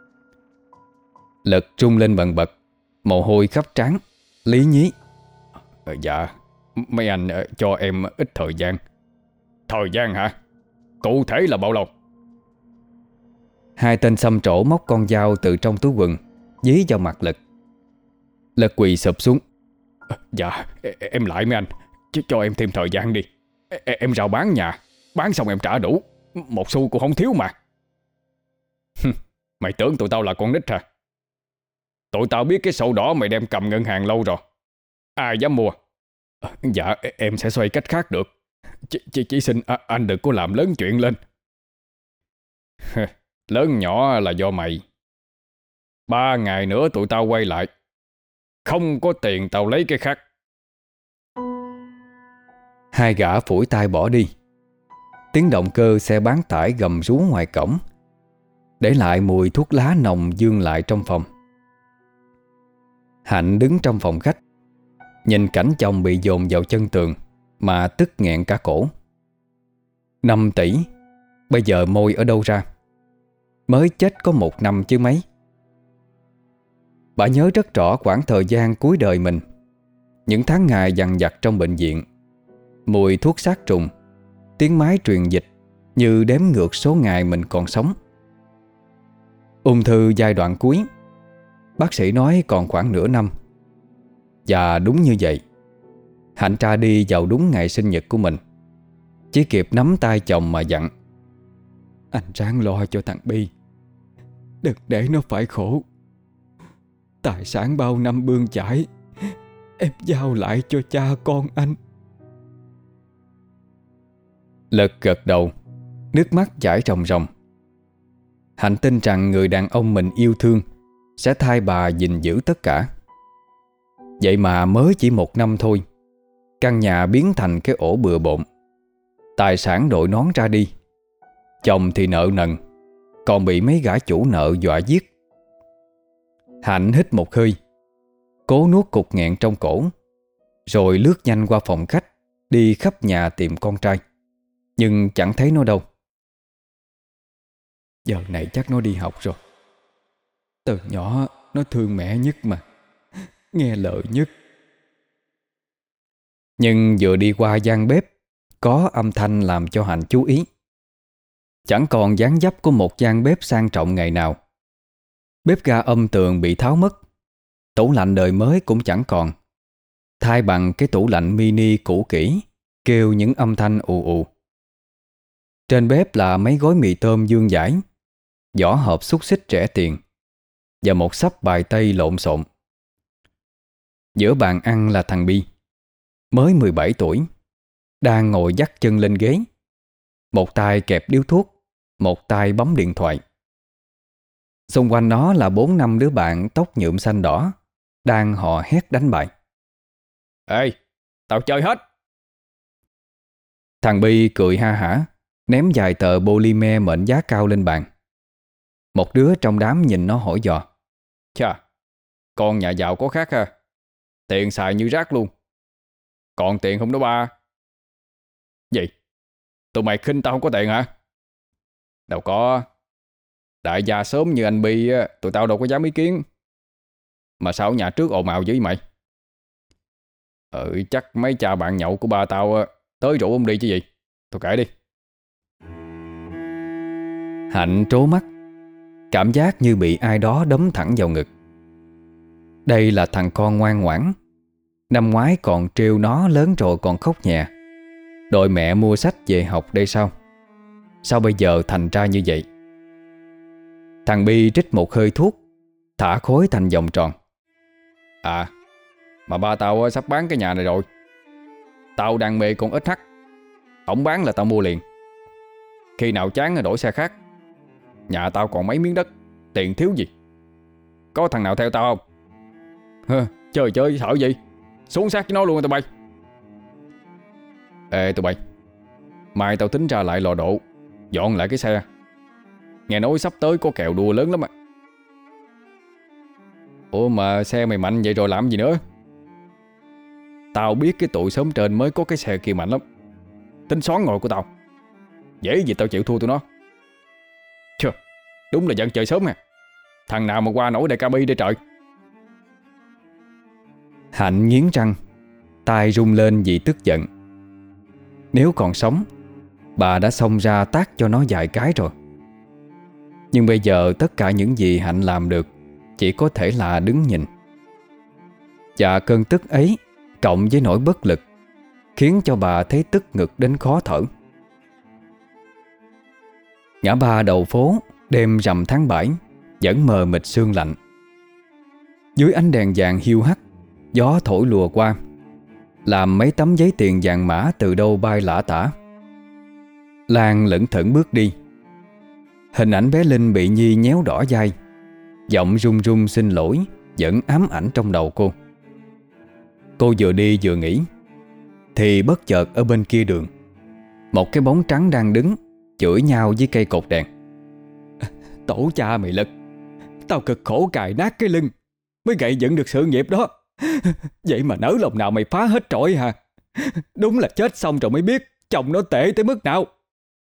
Lực trung lên bần bật, mồ hôi khắp trán, lý nhí. Ờ, Dạ, mấy anh ờ, cho em ít thời gian. Thời gian hả? Cụ thể là bao lâu? Hai tên xăm trổ móc con dao từ trong túi quần dí vào mặt Lực. Lực quỳ sụp xuống. Ờ, Dạ, e- em lại mấy anh, chứ cho em thêm thời gian đi. E- e- Em rao bán nhà, bán xong em trả đủ, một xu cũng không thiếu mà. Mày tưởng tụi tao là con nít hả? Tụi tao biết cái sổ đỏ mày đem cầm ngân hàng lâu rồi, ai dám mua. Ờ, Dạ, e- em sẽ xoay cách khác được. Chỉ, chỉ, chỉ xin à, anh đừng có làm lớn chuyện lên. Lớn nhỏ là do mày. Ba ngày nữa tụi tao quay lại, không có tiền tao lấy cái khác. Hai gã phủi tay bỏ đi. Tiếng động cơ xe bán tải gầm rú ngoài cổng, để lại mùi thuốc lá nồng dương lại trong phòng. Hạnh đứng trong phòng khách, nhìn cảnh chồng bị dồn vào chân tường mà tức nghẹn cả cổ. Năm tỷ, bây giờ môi ở đâu ra? Mới chết có một năm chứ mấy. Bà nhớ rất rõ quãng thời gian cuối đời mình, những tháng ngày dằn vặt trong bệnh viện, mùi thuốc sát trùng, tiếng máy truyền dịch như đếm ngược số ngày mình còn sống. Ung thư giai đoạn cuối, bác sĩ nói còn khoảng nửa năm. Và đúng như vậy, Hạnh ra đi vào đúng ngày sinh nhật của mình. Chỉ kịp nắm tay chồng mà dặn: anh ráng lo cho thằng Bi, đừng để nó phải khổ. Tài sản bao năm bươn chải, em giao lại cho cha con anh. Lực gật đầu, nước mắt chảy ròng ròng. Hạnh tin rằng người đàn ông mình yêu thương sẽ thay bà gìn giữ tất cả. Vậy mà mới chỉ một năm thôi, căn nhà biến thành cái ổ bừa bộn. Tài sản đội nón ra đi, chồng thì nợ nần, còn bị mấy gã chủ nợ dọa giết. Hạnh hít một hơi, cố nuốt cục nghẹn trong cổ, rồi lướt nhanh qua phòng khách, đi khắp nhà tìm con trai, nhưng chẳng thấy nó đâu. Giờ này chắc nó đi học rồi. Từ nhỏ nó thương mẹ nhất mà, nghe lời nhất. Nhưng vừa đi qua gian bếp, có âm thanh làm cho Hạnh chú ý. Chẳng còn dáng dấp của một gian bếp sang trọng ngày nào. Bếp ga âm tường bị tháo mất, tủ lạnh đời mới cũng chẳng còn, thay bằng cái tủ lạnh mini cũ kỹ, kêu những âm thanh ù ù. Trên bếp là mấy gói mì tôm dương dãi, vỏ hộp xúc xích rẻ tiền và một xấp bài tây lộn xộn. Giữa bàn ăn là thằng Bi, mới mười bảy tuổi, đang ngồi dắt chân lên ghế, một tay kẹp điếu thuốc, một tay bấm điện thoại. Xung quanh nó là bốn năm đứa bạn tóc nhuộm xanh đỏ đang hò hét đánh bài. Ê, tao chơi hết. Thằng Bi cười ha hả, ném vài tờ polymer mệnh giá cao lên bàn. Một đứa trong đám nhìn nó hỏi dò. Chà, con nhà giàu có khác ha. Tiền xài như rác luôn. Còn tiền không đó ba? Gì? Tụi mày khinh tao không có tiền hả? Đâu có. Đại gia sớm như anh Bi, tụi tao đâu có dám ý kiến. Mà sao nhà trước ồn ào dữ vậy mày? Ừ, chắc mấy cha bạn nhậu của ba tao tới rủ ông đi chứ gì. Thôi kể đi. Hạnh trố mắt, cảm giác như bị ai đó đấm thẳng vào ngực. Đây là thằng con ngoan ngoãn, năm ngoái còn trêu nó, lớn rồi còn khóc nhè, đòi mẹ mua sách về học đây sao? Sao bây giờ thành ra như vậy? Thằng Bi trích một hơi thuốc, thả khối thành vòng tròn. À, mà ba tao sắp bán cái nhà này rồi. Tao đang mê con ích hắc. Ổng bán là tao mua liền. Khi nào chán rồi đổi xe khác. Nhà tao còn mấy miếng đất, tiền thiếu gì. Có thằng nào theo tao không? Hơ, chơi chơi sợ gì. Xuống sát với nó luôn tụi bay. Ê tụi bay, mai tao tính ra lại lò độ, dọn lại cái xe. Nghe nói sắp tới có kèo đua lớn lắm à. Ủa mà xe mày mạnh vậy rồi làm gì nữa? Tao biết cái tụi xóm trên mới có cái xe kia mạnh lắm. Tính xoắn ngồi của tao. Dễ gì tao chịu thua tụi nó. Chà, đúng là dân chơi sớm à. Thằng nào mà qua nổi đại ca Bi đây trời. Hạnh nghiến răng, tay rung lên vì tức giận. Nếu còn sống, bà đã xông ra tát cho nó vài cái rồi. Nhưng bây giờ tất cả những gì Hạnh làm được chỉ có thể là đứng nhìn. Và cơn tức ấy cộng với nỗi bất lực khiến cho bà thấy tức ngực đến khó thở. Ngã ba đầu phố, đêm rằm tháng bảy vẫn mờ mịt sương lạnh. Dưới ánh đèn vàng hiu hắt, gió thổi lùa qua, làm mấy tấm giấy tiền vàng mã từ đâu bay lả tả. Lan lững thững bước đi. Hình ảnh bé Linh bị Nhi nhéo đỏ vai, giọng run run xin lỗi vẫn ám ảnh trong đầu cô. Cô vừa đi vừa nghĩ, thì bất chợt ở bên kia đường, một cái bóng trắng đang đứng chửi nhau với cây cột đèn. Tổ cha mày Lực, tao cực khổ cài nát cái lưng mới gậy dựng được sự nghiệp đó. Vậy mà nỡ lòng nào mày phá hết trọi hả? Đúng là chết xong rồi mới biết chồng nó tệ tới mức nào.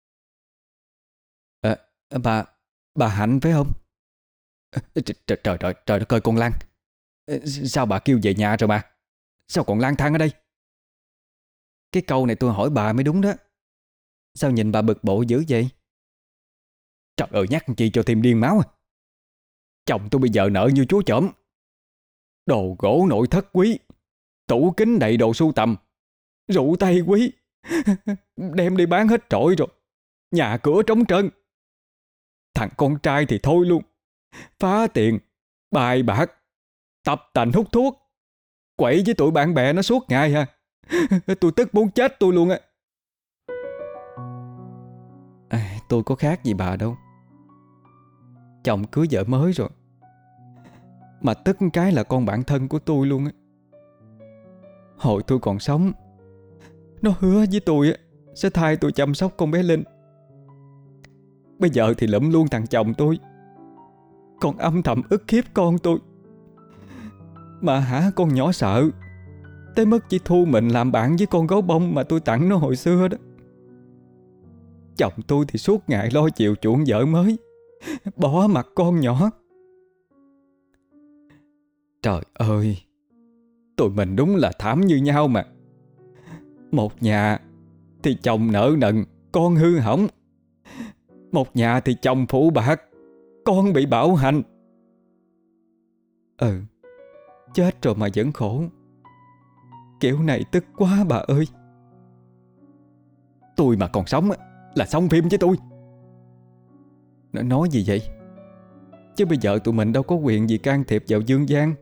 À, bà Bà Hạnh phải không? Trời trời trời, trời, trời đất ơi con Lan, sao bà kêu về nhà rồi mà sao còn lang thang ở đây? Cái câu này tôi hỏi bà mới đúng đó. Sao nhìn bà bực bội dữ vậy? Trời ơi, nhắc chi cho thêm điên máu à. Chồng tôi bây giờ nợ như chúa chởm. Đồ gỗ nội thất quý, tủ kính đầy đồ sưu tầm, rượu tây quý, đem đi bán hết trọi rồi. Nhà cửa trống trơn. Thằng con trai thì thôi luôn, phá tiền, bài bạc, tập tành hút thuốc, quậy với tụi bạn bè nó suốt ngày ha. Tôi tức muốn chết tôi luôn á. À, tôi có khác gì bà đâu. Chồng cưới vợ mới rồi, mà tức cái là con bạn thân của tôi luôn á. Hồi tôi còn sống, nó hứa với tôi á sẽ thay tôi chăm sóc con bé Linh. Bây giờ thì lụm luôn thằng chồng tôi, còn âm thầm ức hiếp con tôi. Mà hả, con nhỏ sợ tới mức chỉ thu mình làm bạn với con gấu bông mà tôi tặng nó hồi xưa đó. Chồng tôi thì suốt ngày lo chiều chuộng vợ mới, bỏ mặt con nhỏ. Trời ơi, tụi mình đúng là thảm như nhau mà. Một nhà thì chồng nợ nần, con hư hỏng. Một nhà thì chồng phụ bạc, con bị bạo hành. Ừ, chết rồi mà vẫn khổ. Kiểu này tức quá bà ơi. Tôi mà còn sống là xong phim với tôi. Nó nói gì vậy? Chứ bây giờ tụi mình đâu có quyền gì can thiệp vào dương gian.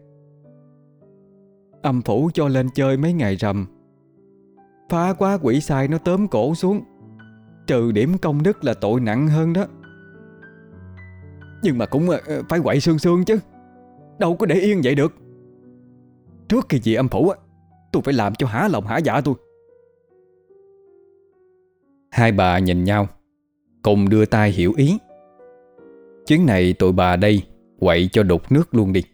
Âm phủ cho lên chơi mấy ngày rằm, phá quá quỷ sai nó tóm cổ xuống, trừ điểm công đức là tội nặng hơn đó. Nhưng mà cũng phải quậy xương xương chứ, đâu có để yên vậy được. Trước khi về âm phủ tôi phải làm cho hả lòng hả dạ tôi. Hai bà nhìn nhau, cùng đưa tay hiểu ý. Chuyến này tụi bà đây quậy cho đục nước luôn đi.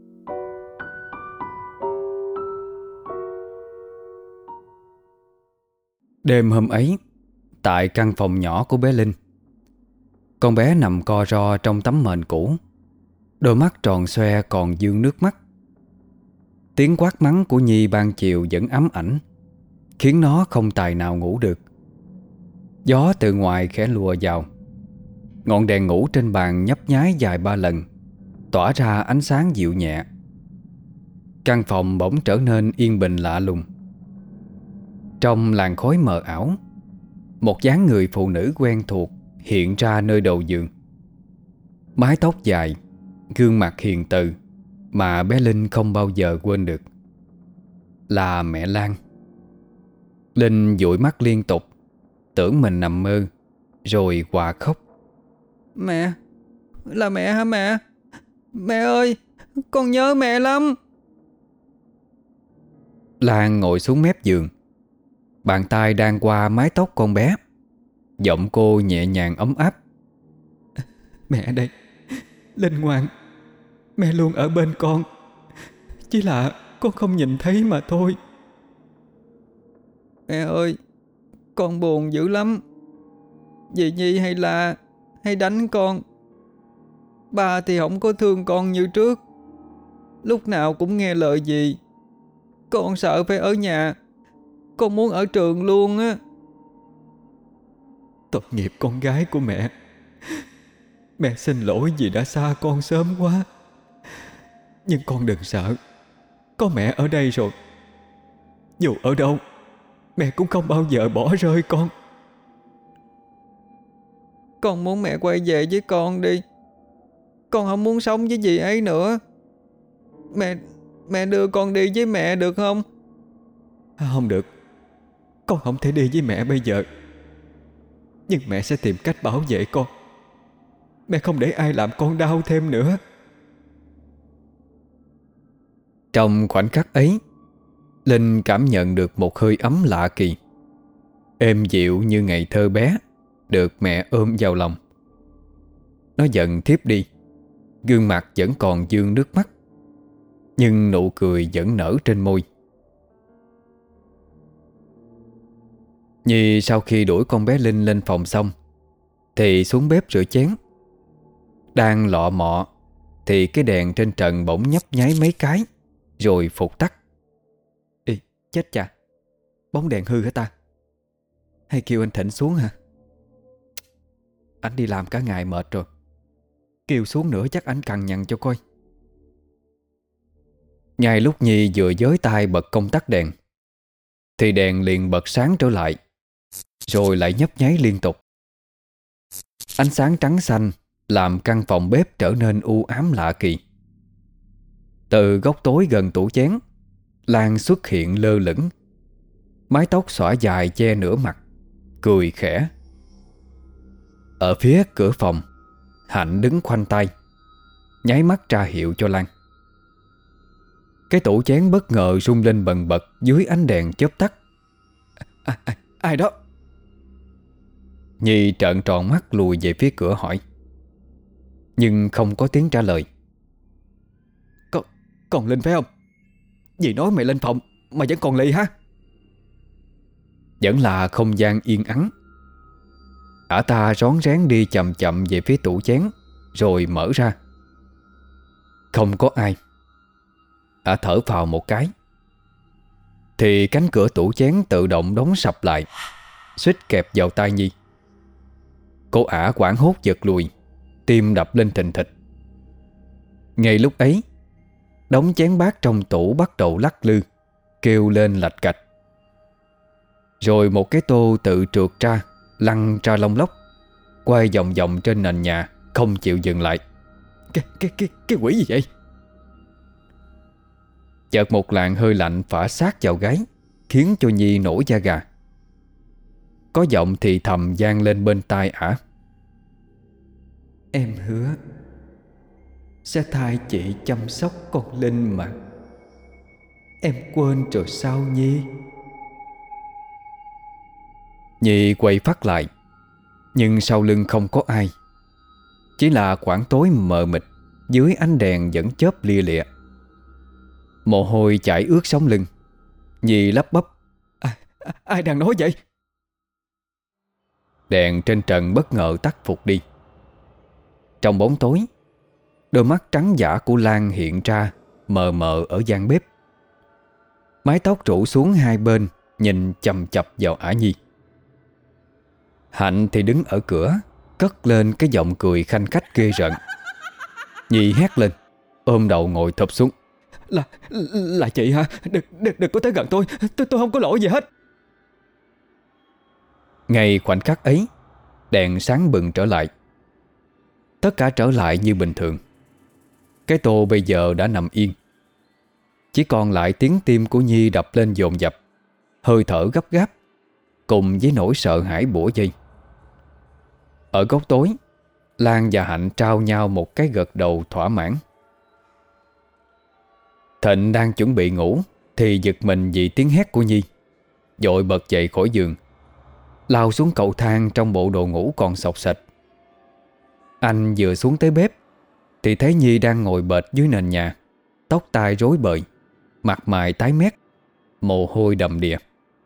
Đêm hôm ấy, tại căn phòng nhỏ của bé Linh, con bé nằm co ro trong tấm mền cũ, đôi mắt tròn xoe còn vương nước mắt. Tiếng quát mắng của Nhi ban chiều vẫn ám ảnh, khiến nó không tài nào ngủ được. Gió từ ngoài khẽ lùa vào. Ngọn đèn ngủ trên bàn nhấp nháy dài ba lần, tỏa ra ánh sáng dịu nhẹ. Căn phòng bỗng trở nên yên bình lạ lùng. Trong làn khói mờ ảo, một dáng người phụ nữ quen thuộc hiện ra nơi đầu giường. Mái tóc dài, gương mặt hiền từ mà bé Linh không bao giờ quên được. Là mẹ Lan. Linh dụi mắt liên tục, tưởng mình nằm mơ, rồi òa khóc. Mẹ, là mẹ hả mẹ? Mẹ ơi, con nhớ mẹ lắm. Lan ngồi xuống mép giường, bàn tay đang qua mái tóc con bé. Giọng cô nhẹ nhàng ấm áp. Mẹ đây, Linh ngoan, mẹ luôn ở bên con. Chỉ là con không nhìn thấy mà thôi. Mẹ ơi, con buồn dữ lắm. Dì Nhi hay là hay đánh con. Ba thì không có thương con như trước, lúc nào cũng nghe lời dì. Con sợ phải ở nhà, con muốn ở trường luôn á. Tội nghiệp con gái của mẹ. Mẹ xin lỗi vì đã xa con sớm quá. Nhưng con đừng sợ, có mẹ ở đây rồi. Dù ở đâu, mẹ cũng không bao giờ bỏ rơi con. Con muốn mẹ quay về với con đi. Con không muốn sống với dì ấy nữa. Mẹ Mẹ đưa con đi với mẹ được không? Không được. Con không thể đi với mẹ bây giờ. Nhưng mẹ sẽ tìm cách bảo vệ con. Mẹ không để ai làm con đau thêm nữa. Trong khoảnh khắc ấy, Linh cảm nhận được một hơi ấm lạ kỳ, êm dịu như ngày thơ bé được mẹ ôm vào lòng. Nó dần thiếp đi, gương mặt vẫn còn vương nước mắt, nhưng nụ cười vẫn nở trên môi. Nhi sau khi đuổi con bé Linh lên phòng xong thì xuống bếp rửa chén. Đang lọ mọ thì cái đèn trên trần bỗng nhấp nháy mấy cái rồi phục tắt. Ê, chết chà, bóng đèn hư hả ta? Hay kêu anh Thịnh xuống hả? Anh đi làm cả ngày mệt rồi, kêu xuống nữa chắc anh cằn nhằn cho coi. Ngay lúc Nhi vừa giới tay bật công tắc đèn thì đèn liền bật sáng trở lại, rồi lại nhấp nháy liên tục. Ánh sáng trắng xanh làm căn phòng bếp trở nên u ám lạ kỳ. Từ góc tối gần tủ chén, Lan xuất hiện lơ lửng, mái tóc xõa dài che nửa mặt, cười khẽ. Ở phía cửa phòng, Hạnh đứng khoanh tay, nháy mắt ra hiệu cho Lan. Cái tủ chén bất ngờ rung lên bần bật dưới ánh đèn chớp tắt. À, à, ai đó? Nhi trợn tròn mắt lùi về phía cửa hỏi, nhưng không có tiếng trả lời. Con, còn Linh phải không? Dì nói mày lên phòng mà vẫn còn Ly hả? Vẫn là không gian yên ắng. Ả ta rón rén đi chậm chậm về phía tủ chén, rồi mở ra. Không có ai. Ả thở phào một cái thì cánh cửa tủ chén tự động đóng sập lại, suýt kẹp vào tai Nhi. Cô Ả hoảng hốt giật lùi, tim đập lên thình thịch. Ngay lúc ấy, đống chén bát trong tủ bắt đầu lắc lư, kêu lên lạch cạch. Rồi một cái tô tự trượt ra, lăn ra lông lốc, quay vòng vòng trên nền nhà, không chịu dừng lại. Cái, cái, cái, cái quỷ gì vậy? Chợt một làn hơi lạnh phả sát vào gáy, khiến cho Nhi nổi da gà. Có giọng thì thầm vang lên bên tai Ả: "Em hứa sẽ thay chị chăm sóc con Linh mà. Em quên rồi sao Nhi?" Nhi quay phát lại, nhưng sau lưng không có ai, chỉ là khoảng tối mờ mịt dưới ánh đèn vẫn chớp lia lịa. Mồ hôi chảy ướt sống lưng. Nhi lắp bắp: à, Ai đang nói vậy? Đèn trên trần bất ngờ tắt phục đi. Trong bóng tối, đôi mắt trắng dã của Lan hiện ra mờ mờ ở gian bếp. Mái tóc rủ xuống hai bên, nhìn chằm chằm vào Ả Nhi. Hạnh thì đứng ở cửa, cất lên cái giọng cười khanh khách ghê rợn. Nhi hét lên, ôm đầu ngồi thụp xuống. Là là chị hả? Đừng, đừng, đừng có tới gần tôi. Tôi tôi không có lỗi gì hết. Ngay khoảnh khắc ấy, đèn sáng bừng trở lại. Tất cả trở lại như bình thường. Cái tô bây giờ đã nằm yên. Chỉ còn lại tiếng tim của Nhi đập lên dồn dập, hơi thở gấp gáp, cùng với nỗi sợ hãi bủa vây. Ở góc tối, Lan và Hạnh trao nhau một cái gật đầu thỏa mãn. Thịnh đang chuẩn bị ngủ thì giật mình vì tiếng hét của Nhi, vội bật dậy khỏi giường, lao xuống cầu thang trong bộ đồ ngủ còn xộc xệch. Anh vừa xuống tới bếp thì thấy Nhi đang ngồi bệt dưới nền nhà, tóc tai rối bời, mặt mày tái mét, mồ hôi đầm đìa.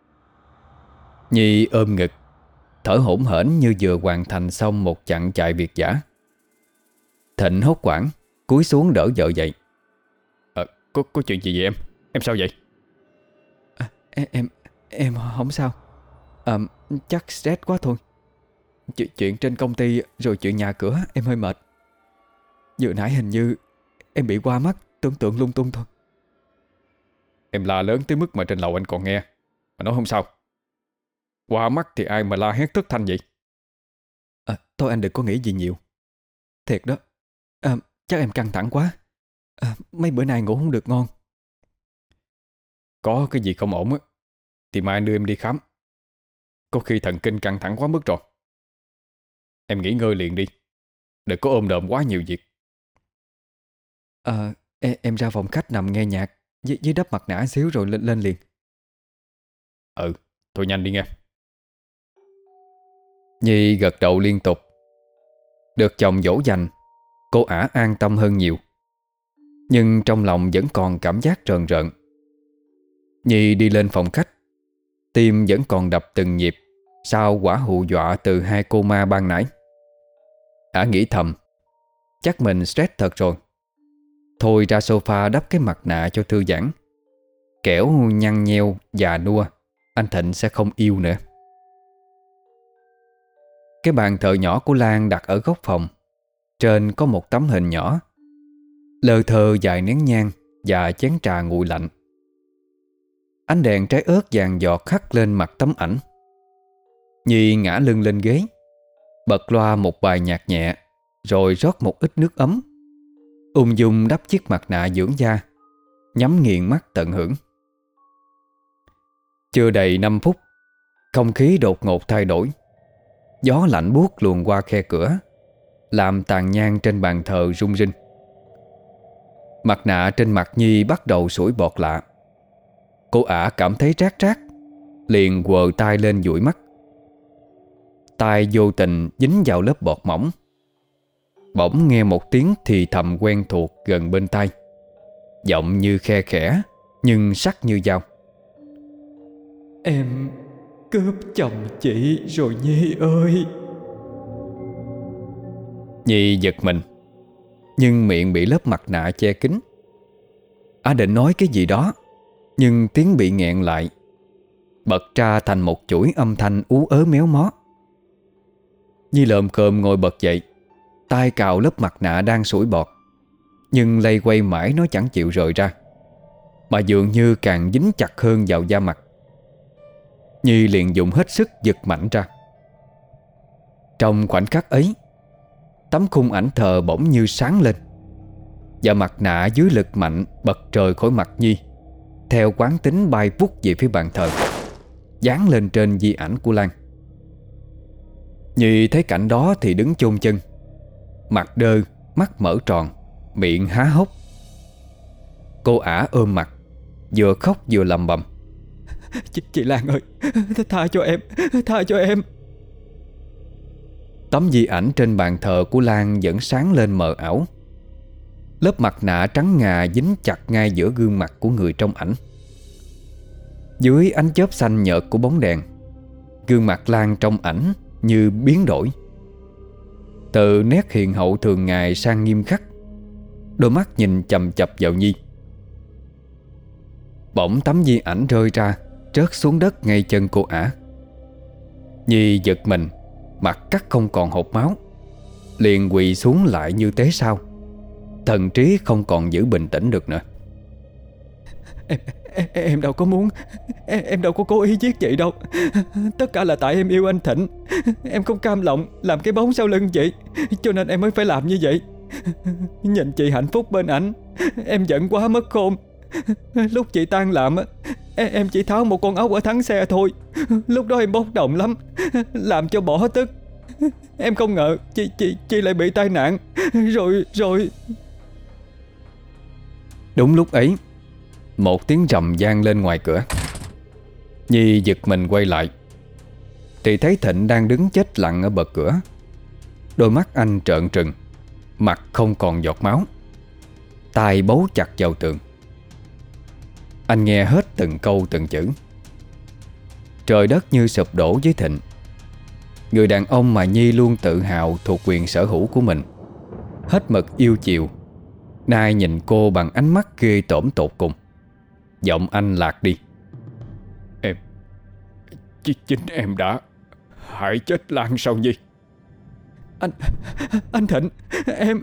Nhi ôm ngực, thở hổn hển như vừa hoàn thành xong một chặng chạy việt dã. Thịnh hốt hoảng cúi xuống đỡ vợ dậy. À, có, có chuyện gì vậy em? Em sao vậy? À, em, em Em không sao. à, Chắc stress quá thôi. Ch Chuyện trên công ty rồi chuyện nhà cửa em hơi mệt. Vừa nãy hình như em bị qua mắt, tưởng tượng lung tung thôi. Em la lớn tới mức mà trên lầu anh còn nghe mà nói không sao. Qua mắt thì ai mà la hét thất thanh vậy? À, thôi anh đừng có nghĩ gì nhiều. Thiệt đó. à, Chắc em căng thẳng quá. à, Mấy bữa nay ngủ không được ngon. Có cái gì không ổn á thì mai anh đưa em đi khám. Có khi thần kinh căng thẳng quá mức rồi. Em nghỉ ngơi liền đi, đừng có ôm đờm quá nhiều việc. À, em, em ra phòng khách nằm nghe nhạc với, với đắp mặt nạ xíu rồi lên, lên liền. Ừ, thôi nhanh đi nghe. Nhi gật đầu liên tục. Được chồng dỗ dành, cô Ả an tâm hơn nhiều. Nhưng trong lòng vẫn còn cảm giác rờn rợn. Nhi đi lên phòng khách, tim vẫn còn đập từng nhịp sau quả hù dọa từ hai cô ma ban nãy. Ả nghĩ thầm, chắc mình stress thật rồi. Thôi ra sofa đắp cái mặt nạ cho thư giãn, kẻo nhăn nheo già nua anh Thịnh sẽ không yêu nữa. Cái bàn thờ nhỏ của Lan đặt ở góc phòng. Trên có một tấm hình nhỏ, lờ thờ vài nén nhang và chén trà nguội lạnh. Ánh đèn trái ớt vàng giọt hắt lên mặt tấm ảnh. Nhi ngã lưng lên ghế, bật loa một bài nhạc nhẹ, rồi rót một ít nước ấm, ung dung đắp chiếc mặt nạ dưỡng da, nhắm nghiền mắt tận hưởng. Chưa đầy năm phút, không khí đột ngột thay đổi. Gió lạnh buốt luồn qua khe cửa, làm tàn nhang trên bàn thờ rung rinh. Mặt nạ trên mặt Nhi bắt đầu sủi bọt lạ. Cô Ả cảm thấy rát rát, liền quờ tay lên dụi mắt. Tai vô tình dính vào lớp bọt mỏng. Bỗng nghe một tiếng thì thầm quen thuộc gần bên tai, giọng như khe khẽ nhưng sắc như dao. Em cướp chồng chị rồi Nhi ơi. Nhi giật mình, nhưng miệng bị lớp mặt nạ che kín. Ả định nói cái gì đó, nhưng tiếng bị nghẹn lại, bật ra thành một chuỗi âm thanh ú ớ méo mó. Nhi lồm cồm ngồi bật dậy, tay cào lớp mặt nạ đang sủi bọt, nhưng lay quay mãi nó chẳng chịu rời ra, mà dường như càng dính chặt hơn vào da mặt. Nhi liền dùng hết sức giật mạnh ra. Trong khoảnh khắc ấy, tấm khung ảnh thờ bỗng như sáng lên, và mặt nạ dưới lực mạnh bật trời khỏi mặt Nhi, theo quán tính bay vút về phía bàn thờ, dán lên trên di ảnh của Lan. Nhi thấy cảnh đó thì đứng chôn chân, mặt đơ, mắt mở tròn, miệng há hốc. Cô ả ôm mặt, vừa khóc vừa lầm bầm: Chị, chị Lan ơi, tha cho em, tha cho em. Tấm di ảnh trên bàn thờ của Lan vẫn sáng lên mờ ảo. Lớp mặt nạ trắng ngà dính chặt ngay giữa gương mặt của người trong ảnh. Dưới ánh chớp xanh nhợt của bóng đèn, gương mặt Lan trong ảnh như biến đổi, từ nét hiền hậu thường ngày sang nghiêm khắc. Đôi mắt nhìn chằm chằm vào Nhi. Bỗng tấm di ảnh rơi ra, rớt xuống đất ngay chân cô ả. Nhi giật mình, mặt cắt không còn hột máu, liền quỳ xuống lại như té sao, thần trí không còn giữ bình tĩnh được nữa. Em, em, em đâu có muốn, em, em đâu có cố ý giết chị đâu. Tất cả là tại em yêu anh Thịnh. Em không cam lòng làm cái bóng sau lưng chị, cho nên em mới phải làm như vậy. Nhìn chị hạnh phúc bên ảnh, em giận quá mất khôn. Lúc chị tan làm, em, em chỉ tháo một con ốc ở thắng xe thôi. Lúc đó em bốc đồng lắm, làm cho bỏ tức. Em không ngờ chị, chị, chị lại bị tai nạn. Rồi, rồi Đúng lúc ấy, một tiếng rầm vang lên ngoài cửa. Nhi giật mình quay lại, thì thấy Thịnh đang đứng chết lặng ở bậc cửa. Đôi mắt anh trợn trừng, mặt không còn giọt máu, tai bấu chặt vào tường. Anh nghe hết từng câu từng chữ. Trời đất như sụp đổ với Thịnh. Người đàn ông mà Nhi luôn tự hào thuộc quyền sở hữu của mình, hết mực yêu chiều, nay nhìn cô bằng ánh mắt ghê tởm tột cùng. Giọng anh lạc đi: Em, Ch chính em đã hại chết Lan sao Nhi? Anh, anh Thịnh, em...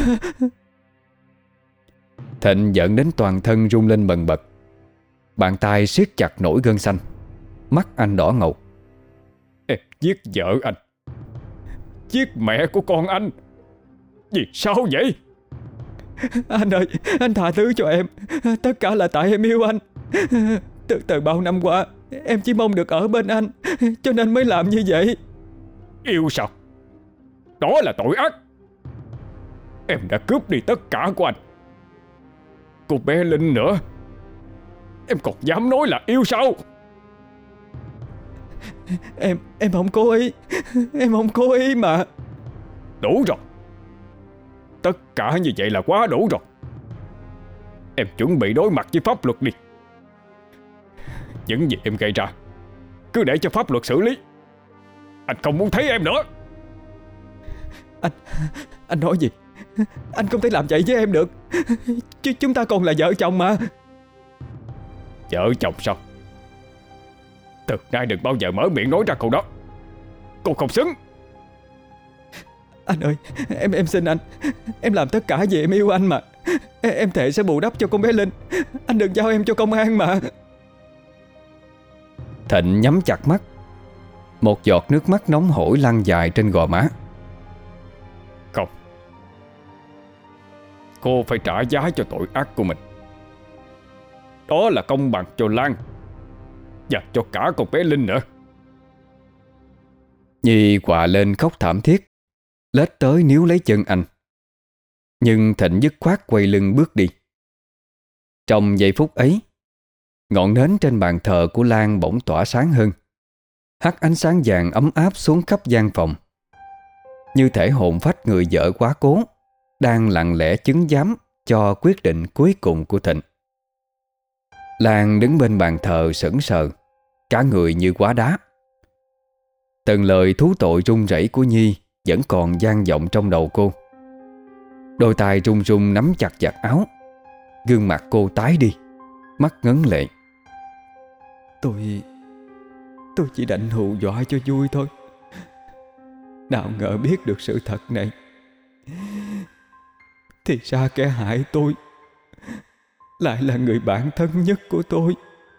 Thịnh giận đến toàn thân run lên bần bật, bàn tay siết chặt nổi gân xanh, mắt anh đỏ ngầu. Em giết vợ anh, giết mẹ của con anh, vì sao vậy? Anh ơi, anh tha thứ cho em. Tất cả là tại em yêu anh. Từ từ bao năm qua, em chỉ mong được ở bên anh, cho nên mới làm như vậy. Yêu sao? Đó là tội ác. Em đã cướp đi tất cả của anh. Cô bé Linh nữa, em còn dám nói là yêu sao? Em, em không cố ý. Em không cố ý mà. Đủ rồi. Tất cả như vậy là quá đủ rồi. Em chuẩn bị đối mặt với pháp luật đi. Những gì em gây ra cứ để cho pháp luật xử lý. Anh không muốn thấy em nữa. Anh, anh nói gì? Anh không thể làm vậy với em được. Chứ chúng ta còn là vợ chồng mà. Vợ chồng sao? Từ nay đừng bao giờ mở miệng nói ra câu đó. Cô không xứng. Anh ơi, em em xin anh. Em làm tất cả vì em yêu anh mà. Em, em thề sẽ bù đắp cho con bé Linh. Anh đừng giao em cho công an mà. Thịnh nhắm chặt mắt, một giọt nước mắt nóng hổi lăn dài trên gò má. Không, cô phải trả giá cho tội ác của mình. Đó là công bằng cho Lan và cho cả con bé Linh nữa. Nhi quạ lên khóc thảm thiết, lết tới níu lấy chân anh. Nhưng Thịnh dứt khoát quay lưng bước đi. Trong giây phút ấy, ngọn nến trên bàn thờ của Lan bỗng tỏa sáng hơn, hắt ánh sáng vàng ấm áp xuống khắp gian phòng, như thể hồn phách người vợ quá cố đang lặng lẽ chứng giám cho quyết định cuối cùng của Thịnh. Lan đứng bên bàn thờ sững sờ, cả người như hóa đá. Từng lời thú tội run rẩy của Nhi vẫn còn vang vọng trong đầu cô. Đôi tay run run nắm chặt giặt áo. Gương mặt cô tái đi, mắt ngấn lệ. Tôi Tôi chỉ định hù dọa cho vui thôi. Nào ngờ biết được sự thật này, thì ra kẻ hại tôi lại là người bạn thân nhất của tôi.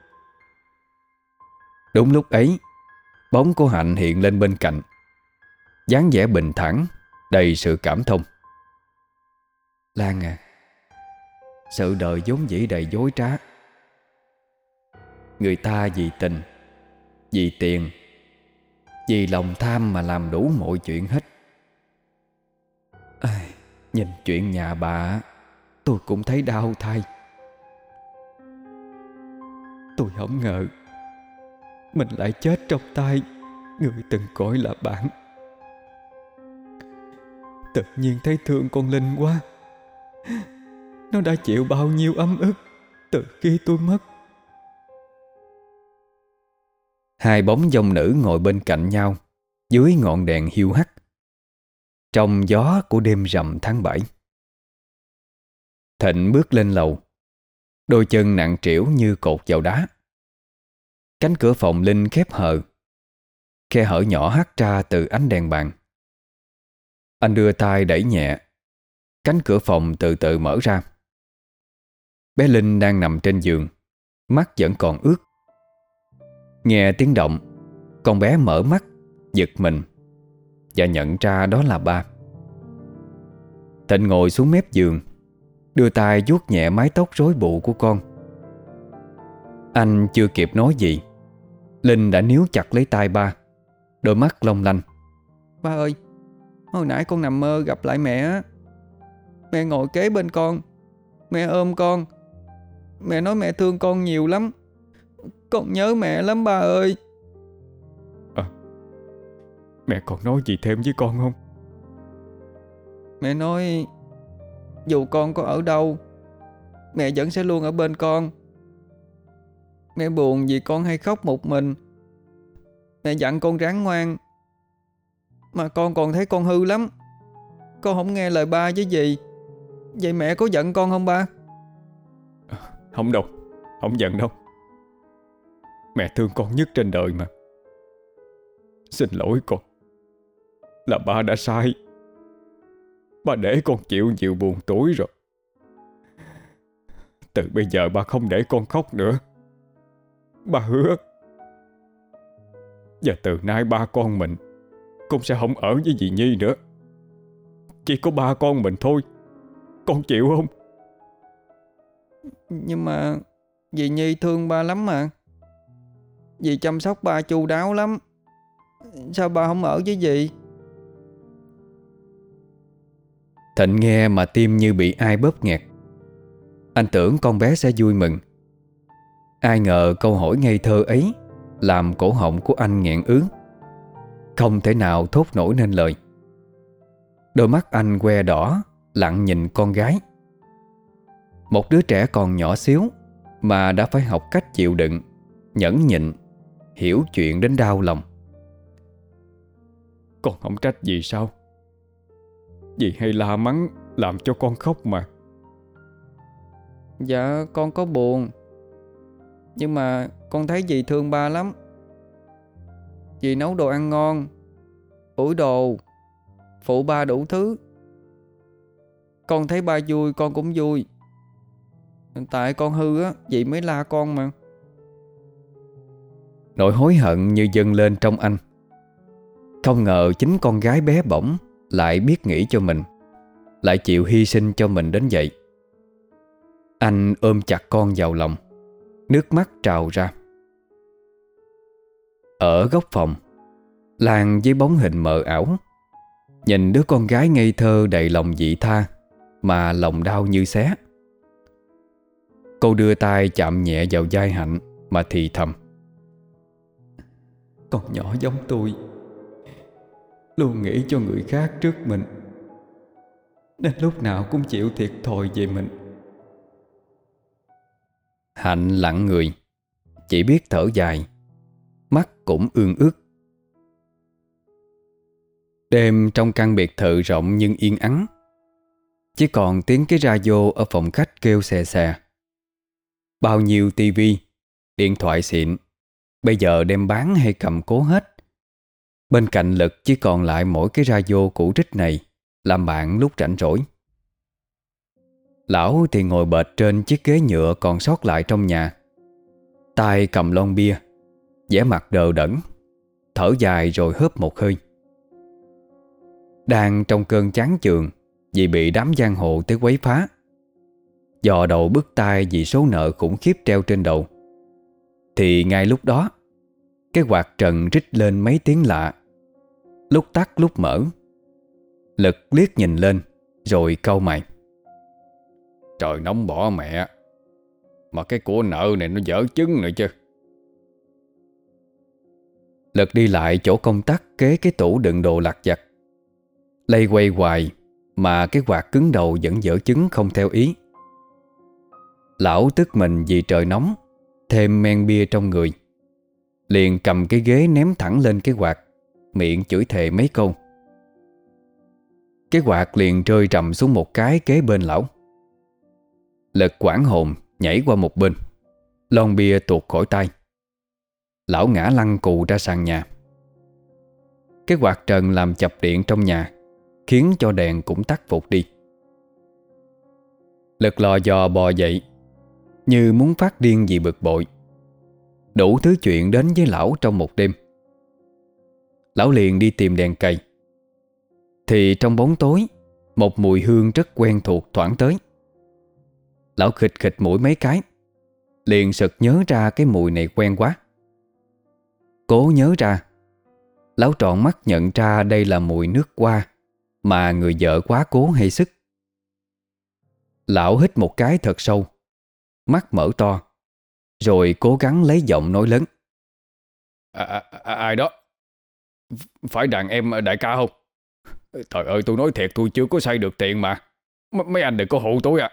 Đúng lúc ấy, bóng của Hạnh hiện lên bên cạnh, dáng vẻ bình thản, đầy sự cảm thông. Lan à, sự đời vốn dĩ đầy dối trá. Người ta vì tình, vì tiền, vì lòng tham mà làm đủ mọi chuyện hết. À, nhìn chuyện nhà bà, tôi cũng thấy đau thay. Tôi không ngờ mình lại chết trong tay người từng gọi là bạn. Tự nhiên thấy thương con Linh quá. Nó đã chịu bao nhiêu ấm ức từ khi tôi mất. Hai bóng dòng nữ ngồi bên cạnh nhau dưới ngọn đèn hiu hắt, trong gió của đêm rằm tháng bảy. Thịnh bước lên lầu, đôi chân nặng trĩu như cột vào đá. Cánh cửa phòng Linh khép hờ, khe hở nhỏ hắt ra từ ánh đèn bàn. Anh đưa tay đẩy nhẹ, cánh cửa phòng từ từ mở ra. Bé Linh đang nằm trên giường, mắt vẫn còn ướt. Nghe tiếng động, con bé mở mắt, giật mình và nhận ra đó là ba. Thịnh ngồi xuống mép giường, đưa tay vuốt nhẹ mái tóc rối bù của con. Anh chưa kịp nói gì, Linh đã níu chặt lấy tay ba, đôi mắt long lanh. Ba ơi, hồi nãy con nằm mơ gặp lại mẹ á. Mẹ ngồi kế bên con, mẹ ôm con, mẹ nói mẹ thương con nhiều lắm. Con nhớ mẹ lắm ba ơi. À, mẹ còn nói gì thêm với con không? Mẹ nói dù con có ở đâu, mẹ vẫn sẽ luôn ở bên con. Mẹ buồn vì con hay khóc một mình. Mẹ dặn con ráng ngoan, mà con còn thấy con hư lắm. Con không nghe lời ba với dì. Vậy mẹ có giận con không ba? À, không đâu, không giận đâu. Mẹ thương con nhất trên đời mà. Xin lỗi con, là ba đã sai. Ba để con chịu nhiều buồn tối rồi. Từ bây giờ ba không để con khóc nữa. Ba hứa. Và từ nay ba con mình con sẽ không ở với dì Nhi nữa. Chỉ có ba con mình thôi. Con chịu không? Nhưng mà dì Nhi thương ba lắm mà. Dì chăm sóc ba chu đáo lắm. Sao ba không ở với dì? Thịnh nghe mà tim như bị ai bóp nghẹt. Anh tưởng con bé sẽ vui mừng. Ai ngờ câu hỏi ngây thơ ấy làm cổ họng của anh nghẹn ứ, không thể nào thốt nổi nên lời. Đôi mắt anh que đỏ lặng nhìn con gái. Một đứa trẻ còn nhỏ xíu mà đã phải học cách chịu đựng, nhẫn nhịn, hiểu chuyện đến đau lòng. Con không trách gì sao? Dì hay la mắng làm cho con khóc mà. Dạ con có buồn, nhưng mà con thấy dì thương ba lắm. Dì nấu đồ ăn ngon, ủi đồ, phụ ba đủ thứ. Con thấy ba vui con cũng vui. Tại con hư á, dì mới la con mà. Nỗi hối hận như dâng lên trong anh. Không ngờ chính con gái bé bỏng lại biết nghĩ cho mình, lại chịu hy sinh cho mình đến vậy. Anh ôm chặt con vào lòng, nước mắt trào ra. Ở góc phòng, Lan với bóng hình mờ ảo nhìn đứa con gái ngây thơ đầy lòng vị tha mà lòng đau như xé. Cô đưa tay chạm nhẹ vào vai Hạnh mà thì thầm. Con nhỏ giống tôi, luôn nghĩ cho người khác trước mình, nên lúc nào cũng chịu thiệt thòi về mình. Hạnh lặng người, chỉ biết thở dài, mắt cũng ương ướt. Đêm trong căn biệt thự rộng nhưng yên ắng, Chỉ còn tiếng cái radio ở phòng khách kêu xè xè. Bao nhiêu tivi, điện thoại xịn bây giờ đem bán hay cầm cố hết. Bên cạnh Lực chỉ còn lại mỗi cái radio cũ rích này làm bạn lúc rảnh rỗi. Lão thì ngồi bệt trên chiếc ghế nhựa còn sót lại trong nhà, tay cầm lon bia, vẻ mặt đờ đẫn, thở dài rồi hớp một hơi. Đang trong cơn chán chường vì bị đám giang hồ tới quấy phá, dò đầu bứt tai vì số nợ khủng khiếp treo trên đầu, thì ngay lúc đó cái quạt trần rít lên mấy tiếng lạ, lúc tắt lúc mở. Lực liếc nhìn lên rồi cau mày. Trời nóng bỏ mẹ, mà cái của nợ này nó dở chứng nữa chứ. Lực đi lại chỗ công tắc kế cái tủ đựng đồ lặt vặt, lây quay hoài mà cái quạt cứng đầu vẫn dở chứng không theo ý. Lão tức mình vì trời nóng, thêm men bia trong người, liền cầm cái ghế ném thẳng lên cái quạt, miệng chửi thề mấy câu. Cái quạt liền rơi rầm xuống một cái kế bên lão. Lực hoảng hồn nhảy qua một bên, lon bia tuột khỏi tay. Lão ngã lăn cù ra sàn nhà. Cái quạt trần làm chập điện trong nhà, khiến cho đèn cũng tắt vụt đi. Lực lò dò bò dậy, như muốn phát điên vì bực bội. Đủ thứ chuyện đến với lão trong một đêm. Lão liền đi tìm đèn cầy. Thì trong bóng tối, một mùi hương rất quen thuộc thoảng tới. Lão khịt khịt mũi mấy cái, liền sực nhớ ra cái mùi này quen quá. Cố nhớ ra, lão trọn mắt nhận ra đây là mùi nước hoa mà người vợ quá cố hay sức. Lão hít một cái thật sâu, mắt mở to, rồi cố gắng lấy giọng nói lớn. À, à, à, ai đó? Phải đàn em đại ca không? Trời ơi, tôi nói thiệt, tôi chưa có xây được tiền mà. M mấy anh đừng có hụ tôi à.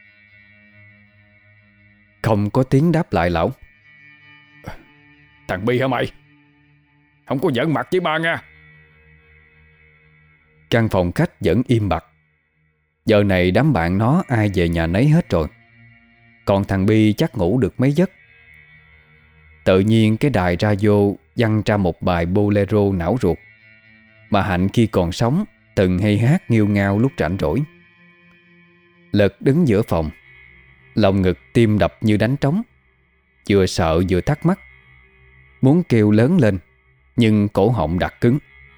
Không có tiếng đáp lại lão. Thằng Bi hả mày? Không có giỡn mặt với ba nha. Căn phòng khách vẫn im bặt. Giờ này đám bạn nó ai về nhà nấy hết rồi, còn thằng Bi chắc ngủ được mấy giấc. Tự nhiên cái đài radio văng ra một bài bolero não ruột mà Hạnh khi còn sống từng hay hát nghêu ngao lúc rảnh rỗi. Lực đứng giữa phòng, lòng ngực tim đập như đánh trống, vừa sợ vừa thắc mắc, muốn kêu lớn lên nhưng cổ họng đặc cứng.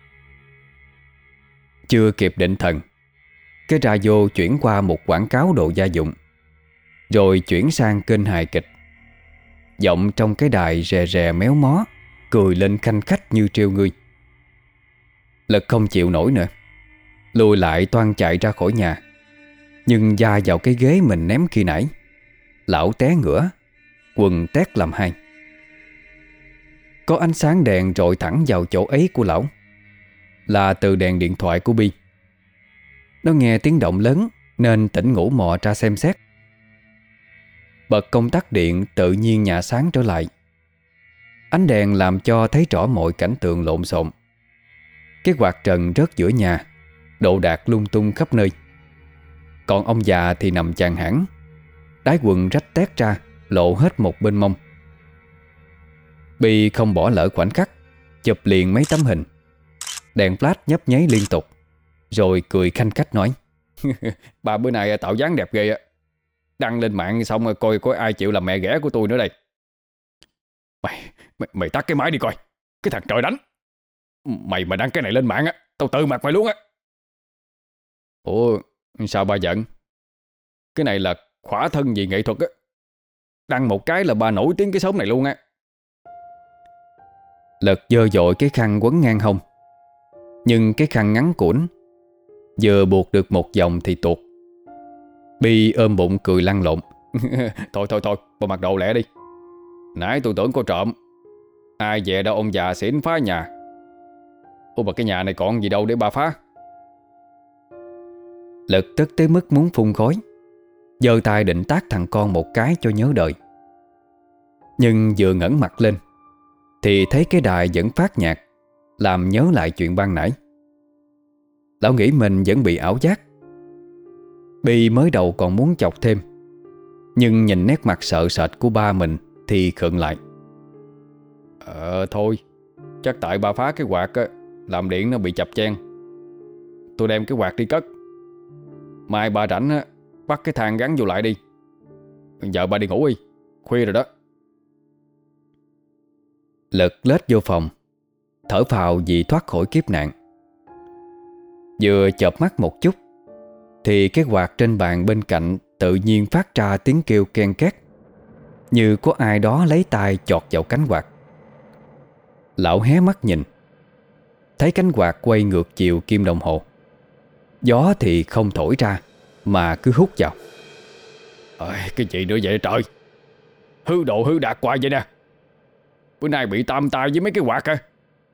Chưa kịp định thần, cái radio chuyển qua một quảng cáo đồ gia dụng, rồi chuyển sang kênh hài kịch. Giọng trong cái đài rè rè méo mó, cười lên khanh khách như trêu ngươi. Lực không chịu nổi nữa, lùi lại toan chạy ra khỏi nhà, nhưng da vào cái ghế mình ném khi nãy. Lão té ngửa, quần tét làm hai. Có ánh sáng đèn rọi thẳng vào chỗ ấy của lão, là từ đèn điện thoại của Bi. Nó nghe tiếng động lớn nên tỉnh ngủ mò ra xem xét. Bật công tắc điện, tự nhiên nhà sáng trở lại. Ánh đèn làm cho thấy rõ mọi cảnh tượng lộn xộn. Cái quạt trần rớt giữa nhà, đồ đạc lung tung khắp nơi. Còn ông già thì nằm chàng hãng, đái quần rách tét ra, lộ hết một bên mông. Bi không bỏ lỡ khoảnh khắc, chụp liền mấy tấm hình. Đèn flash nhấp nháy liên tục, rồi cười khanh khách nói: Bà bữa nay tạo dáng đẹp ghê á. Đăng lên mạng xong rồi coi có ai chịu làm mẹ ghẻ của tôi nữa đây. Mày, mày, mày tắt cái máy đi coi. Cái thằng trời đánh. Mày mà đăng cái này lên mạng á, tao tự mặt mày luôn á. Ủa sao bà giận? Cái này là khỏa thân vì nghệ thuật á. Đăng một cái là bà nổi tiếng cái xóm này luôn á. Lật dơ dội cái khăn quấn ngang hông, nhưng cái khăn ngắn củn, vừa buộc được một vòng thì tuột. Bi ôm bụng cười lăn lộn. Thôi thôi thôi, bà mặc đồ lẹ đi. Nãy tôi tưởng có trộm. Ai về đâu ông già xỉn phá nhà. Ủa mà cái nhà này còn gì đâu để bà phá. Lực tức tới mức muốn phun khói, giơ tay định tát thằng con một cái cho nhớ đời. Nhưng vừa ngẩng mặt lên thì thấy cái đài vẫn phát nhạc, làm nhớ lại chuyện ban nãy. Lão nghĩ mình vẫn bị ảo giác. Bi mới đầu còn muốn chọc thêm, nhưng nhìn nét mặt sợ sệt của ba mình thì khựng lại. Ờ thôi, chắc tại ba phá cái quạt á, làm điện nó bị chập chen. Tôi đem cái quạt đi cất. Mai ba rảnh á, bắt cái thang gắn vô lại đi. Giờ ba đi ngủ đi, khuya rồi đó. Lực lết vô phòng, thở phào vì thoát khỏi kiếp nạn. Vừa chợp mắt một chút thì cái quạt trên bàn bên cạnh tự nhiên phát ra tiếng kêu ken két, như có ai đó lấy tay chọt vào cánh quạt. Lão hé mắt nhìn, thấy cánh quạt quay ngược chiều kim đồng hồ. Gió thì không thổi ra mà cứ hút vào. Ôi, cái gì nữa vậy trời? Hư độ hư đạt hoài vậy nè. Bữa nay bị tam tai với mấy cái quạt à?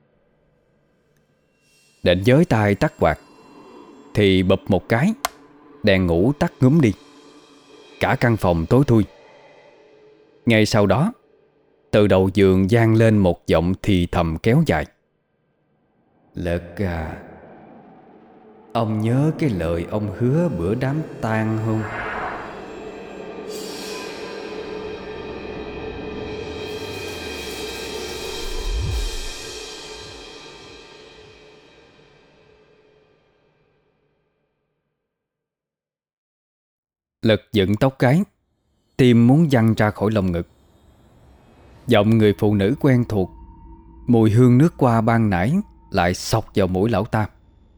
Định giới tay tắt quạt thì bụp một cái, đèn ngủ tắt ngúm đi. Cả căn phòng tối thui. Ngay sau đó, từ đầu giường vang lên một giọng thì thầm kéo dài. Lực à, ông nhớ cái lời ông hứa bữa đám tang không? Lực dựng tóc gáy, tim muốn văng ra khỏi lồng ngực. Giọng người phụ nữ quen thuộc, mùi hương nước hoa ban nãy lại xộc vào mũi lão ta.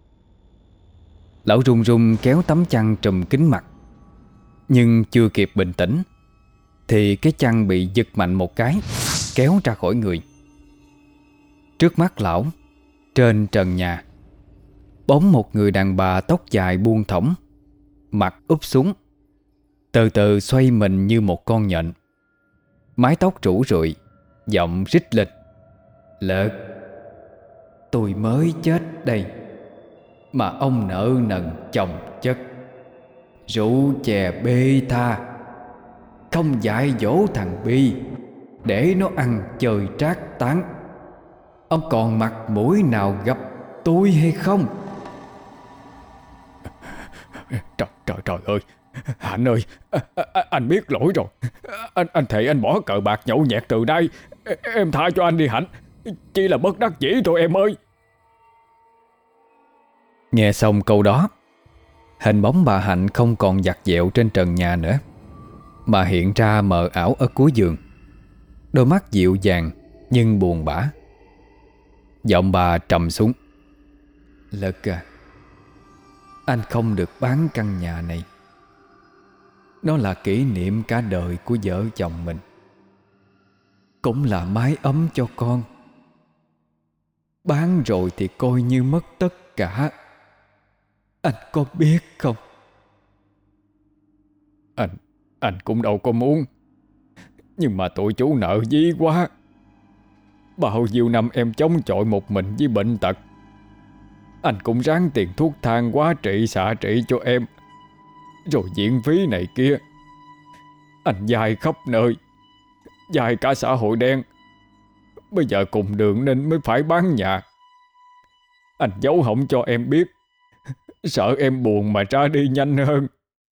Lão run run kéo tấm chăn trùm kín mặt, nhưng chưa kịp bình tĩnh thì cái chăn bị giật mạnh một cái, kéo ra khỏi người. Trước mắt lão, trên trần nhà, bóng một người đàn bà tóc dài buông thõng, mặt úp xuống, từ từ xoay mình như một con nhện. Mái tóc rủ rượi, giọng rít lên. Lực, tôi mới chết đây mà ông nợ nần chồng chất, rượu chè bê tha, không dạy dỗ thằng Bi để nó ăn chơi trác tán. Ông còn mặt mũi nào gặp tôi hay không? Trời trời trời ơi, Hạnh ơi, à, à, anh biết lỗi rồi. Anh anh thề anh bỏ cờ bạc nhậu nhẹt từ nay. Em tha cho anh đi Hạnh, chỉ là bất đắc dĩ thôi em ơi. Nghe xong câu đó, hình bóng bà Hạnh không còn vặt vẹo trên trần nhà nữa, mà hiện ra mờ ảo ở cuối giường. Đôi mắt dịu dàng nhưng buồn bã. Giọng bà trầm xuống. Lực à, anh không được bán căn nhà này. Nó là kỷ niệm cả đời của vợ chồng mình, cũng là mái ấm cho con. Bán rồi thì coi như mất tất cả. Anh có biết không? Anh Anh cũng đâu có muốn, nhưng mà tụi chú nợ dí quá. Bao nhiêu năm em chống chọi một mình với bệnh tật, anh cũng ráng tiền thuốc thang quá trị xạ trị cho em, rồi viện phí này kia. Anh dài khắp nơi, dài cả xã hội đen. Bây giờ cùng đường nên mới phải bán nhà. Anh giấu không cho em biết, sợ em buồn mà ra đi nhanh hơn.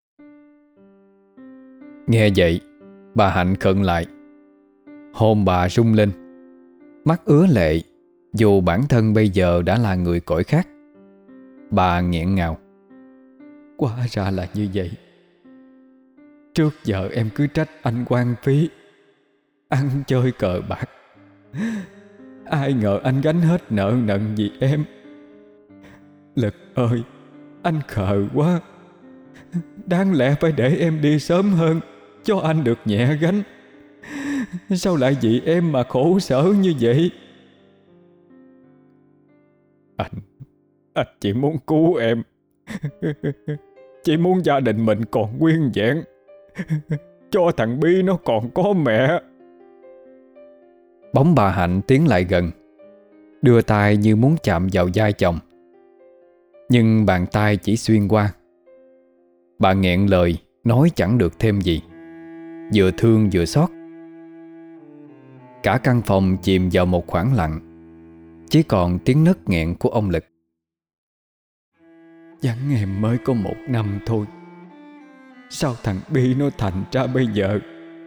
Nghe vậy, bà Hạnh khựng lại. Hồn bà rung lên, mắt ứa lệ, dù bản thân bây giờ đã là người cõi khác. Bà nghẹn ngào. Hóa ra là như vậy. Trước giờ em cứ trách anh hoang phí, ăn chơi cờ bạc. Ai ngờ anh gánh hết nợ nần vì em. Lực ơi, anh khờ quá. Đáng lẽ phải để em đi sớm hơn, cho anh được nhẹ gánh. Sao lại vì em mà khổ sở như vậy? Anh Anh chỉ muốn cứu em. Chỉ muốn gia đình mình còn nguyên vẹn, cho thằng Bi nó còn có mẹ. Bóng bà Hạnh tiến lại gần, đưa tay như muốn chạm vào vai chồng, nhưng bàn tay chỉ xuyên qua. Bà nghẹn lời, nói chẳng được thêm gì, vừa thương vừa xót. Cả căn phòng chìm vào một khoảng lặng, chỉ còn tiếng nấc nghẹn của ông Lực. Vắng em mới có một năm thôi, Sao thằng Bi nó thành ra bây giờ?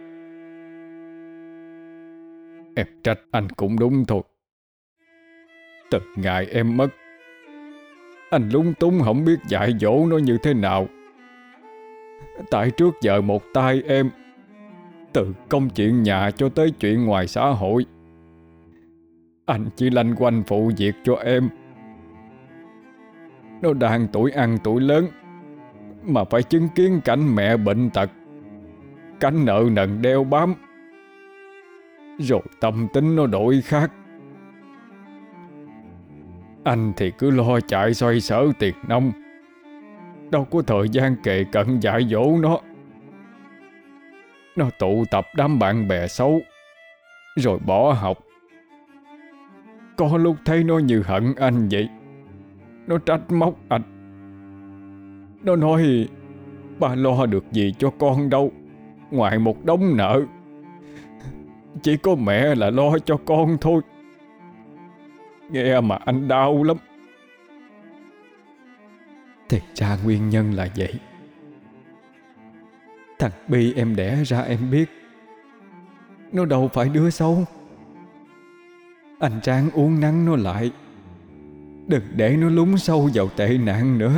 Em trách anh cũng đúng thôi. Từ ngày em mất, anh lúng túng không biết dạy dỗ nó như thế nào. Tại trước giờ một tay em, từ công chuyện nhà cho tới chuyện ngoài xã hội, anh chỉ lanh quanh phụ việc cho em. Nó đang tuổi ăn tuổi lớn mà phải chứng kiến cảnh mẹ bệnh tật, cảnh nợ nần đeo bám, rồi tâm tính nó đổi khác. Anh thì cứ lo chạy xoay sở tiền nong, đâu có thời gian kề cận dạy dỗ nó. Nó tụ tập đám bạn bè xấu, rồi bỏ học. Có lúc thấy nó như hận anh vậy. Nó trách móc anh. Nó nói ba lo được gì cho con đâu, ngoài một đống nợ. Chỉ có mẹ là lo cho con thôi. Nghe mà anh đau lắm. Thì ra nguyên nhân là vậy. Thằng Bi em đẻ ra em biết, nó đâu phải đứa xấu. Anh ráng uốn nắn nó lại, đừng để nó lún sâu vào tệ nạn nữa.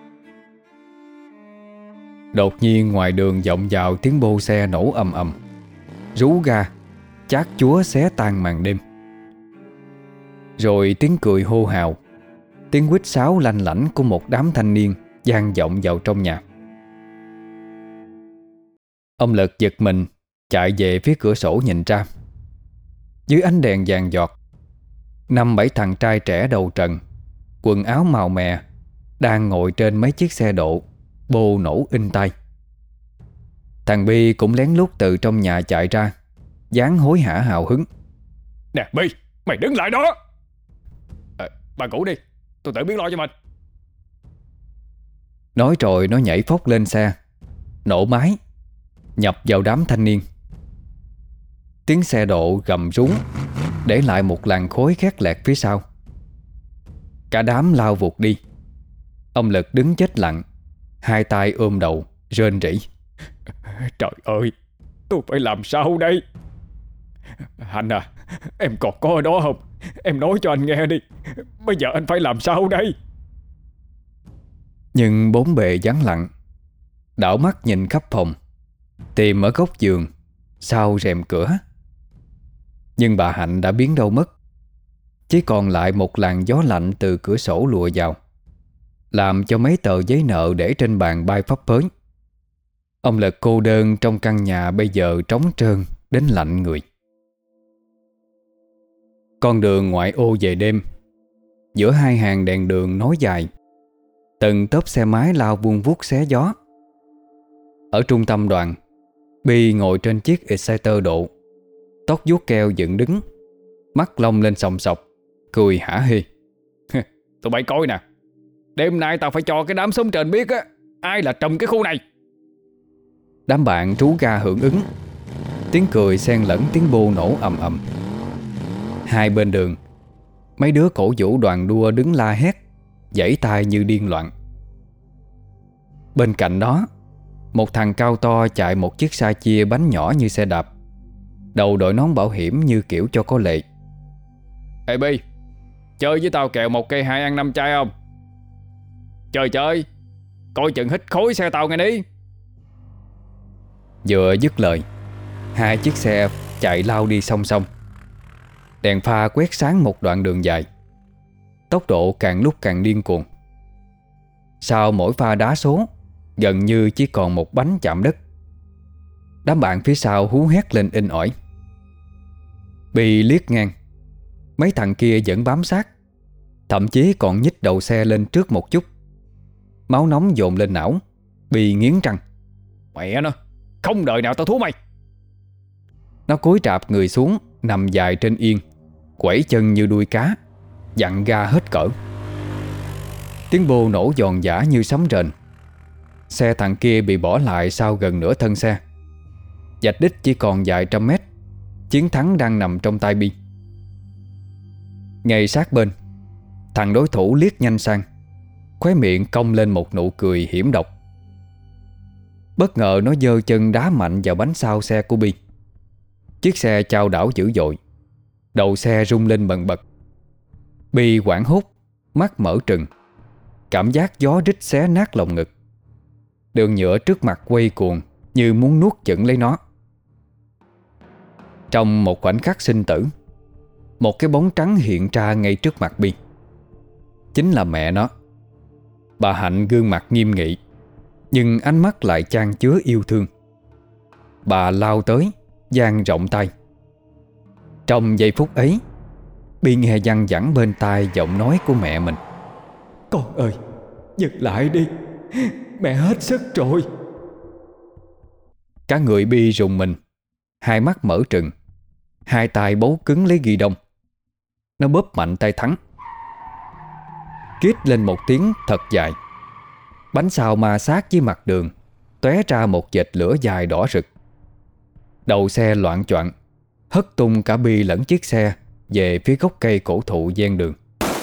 Đột nhiên ngoài đường vọng vào tiếng bô xe nổ ầm ầm, rú ga, chát chúa xé tan màn đêm. Rồi tiếng cười hô hào, tiếng huýt sáo lanh lảnh của một đám thanh niên vang vọng vào trong nhà. Ông Lực giật mình chạy về phía cửa sổ nhìn ra. Dưới ánh đèn vàng giọt, năm bảy thằng trai trẻ đầu trần, quần áo màu mè, đang ngồi trên mấy chiếc xe độ, bô nổ in tay. Thằng Bi cũng lén lút từ trong nhà chạy ra, dáng hối hả hào hứng. Nè Bi, mày đứng lại đó. à, Bà ngủ đi, tôi tự biết lo cho mình. Nói rồi nó nhảy phóc lên xe, nổ máy, nhập vào đám thanh niên. Tiếng xe độ gầm rú, để lại một làn khói khét lẹt phía sau. Cả đám lao vụt đi. Ông Lực đứng chết lặng, hai tay ôm đầu, rên rỉ. Trời ơi, tôi phải làm sao đây? Anh à, em còn có ở đó không? Em nói cho anh nghe đi. Bây giờ anh phải làm sao đây? Nhưng bốn bề vắng lặng. Đảo mắt nhìn khắp phòng, tìm ở góc giường, sau rèm cửa. Nhưng bà Hạnh đã biến đâu mất. Chỉ còn lại một làn gió lạnh từ cửa sổ lùa vào, làm cho mấy tờ giấy nợ để trên bàn bay phấp phới. Ông Lực cô đơn trong căn nhà bây giờ trống trơn đến lạnh người. Con đường ngoại ô về đêm, giữa hai hàng đèn đường nối dài, từng tốp xe máy lao vuông vút xé gió. Ở trung tâm đoàn, Bi ngồi trên chiếc Exciter độ, tóc vuốt keo dựng đứng, mắt long lên sòng sọc, cười hả hê. Tụi bay coi nè, đêm nay tao phải cho cái đám sống trên biết á, ai là trùm cái khu này. Đám bạn trú ga hưởng ứng, tiếng cười xen lẫn tiếng bô nổ ầm ầm. Hai bên đường, mấy đứa cổ vũ đoàn đua đứng la hét, giãy tay như điên loạn. Bên cạnh đó, một thằng cao to chạy một chiếc xa chia bánh nhỏ như xe đạp, đầu đội nón bảo hiểm như kiểu cho có lệ. Ê Bi, chơi với tao kèo một cây hai ăn năm chai không? Chơi chơi, coi chừng hít khói xe tao nghe đi. Vừa dứt lời, hai chiếc xe chạy lao đi song song. Đèn pha quét sáng một đoạn đường dài, tốc độ càng lúc càng điên cuồng. Sau mỗi pha đá số, gần như chỉ còn một bánh chạm đất. Đám bạn phía sau hú hét lên inh ỏi. Bi liếc ngang, mấy thằng kia vẫn bám sát, thậm chí còn nhích đầu xe lên trước một chút. Máu nóng dồn lên não. Bi nghiến răng. Mẹ nó, không đời nào tao thua mày. Nó cúi rạp người xuống, nằm dài trên yên, quẩy chân như đuôi cá, dặn ga hết cỡ. Tiếng bô nổ giòn giã như sấm rền. Xe thằng kia bị bỏ lại sau gần nửa thân xe. Vạch đích chỉ còn vài trăm mét. Chiến thắng đang nằm trong tay Bi. Ngay sát bên, thằng đối thủ liếc nhanh sang, khóe miệng cong lên một nụ cười hiểm độc. Bất ngờ nó giơ chân đá mạnh vào bánh sau xe của Bi. Chiếc xe chao đảo dữ dội, đầu xe rung lên bần bật. Bi hoảng hốt, mắt mở trừng, cảm giác gió rít xé nát lồng ngực. Đường nhựa trước mặt quay cuồng như muốn nuốt chửng lấy nó. Trong một khoảnh khắc sinh tử, một cái bóng trắng hiện ra ngay trước mặt Bi. Chính là mẹ nó. Bà Hạnh gương mặt nghiêm nghị, nhưng ánh mắt lại chan chứa yêu thương. Bà lao tới, dang rộng tay. Trong giây phút ấy, Bi nghe văng vẳng bên tai giọng nói của mẹ mình: "Con ơi, dừng lại đi, mẹ hết sức rồi." Cả người Bi rùng mình, hai mắt mở trừng, hai tay bấu cứng lấy ghi đông. Nó bóp mạnh tay Thắng. Kít lên một tiếng thật dài. Bánh sau ma sát với mặt đường, tóe ra một vệt lửa dài đỏ rực. Đầu xe loạng choạng, hất tung cả Bi lẫn chiếc xe về phía gốc cây cổ thụ ven đường.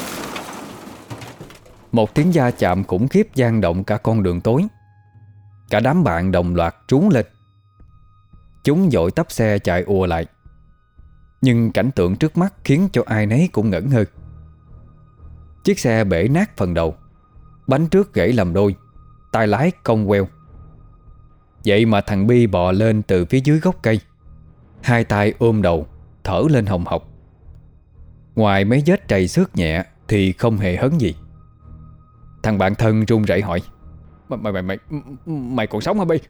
Một tiếng va chạm khủng khiếp vang động cả con đường tối. Cả đám bạn đồng loạt trú lên. Chúng vội tấp xe chạy ùa lại. Nhưng cảnh tượng trước mắt khiến cho ai nấy cũng ngẩn ngơ. Chiếc xe bể nát phần đầu, bánh trước gãy làm đôi, tay lái cong queo. Vậy mà thằng Bi bò lên từ phía dưới gốc cây, hai tay ôm đầu, thở lên hồng hộc. Ngoài mấy vết trầy xước nhẹ thì không hề hấn gì. Thằng bạn thân run rẩy hỏi: Mày mày mày mày, mày còn sống hả Bi?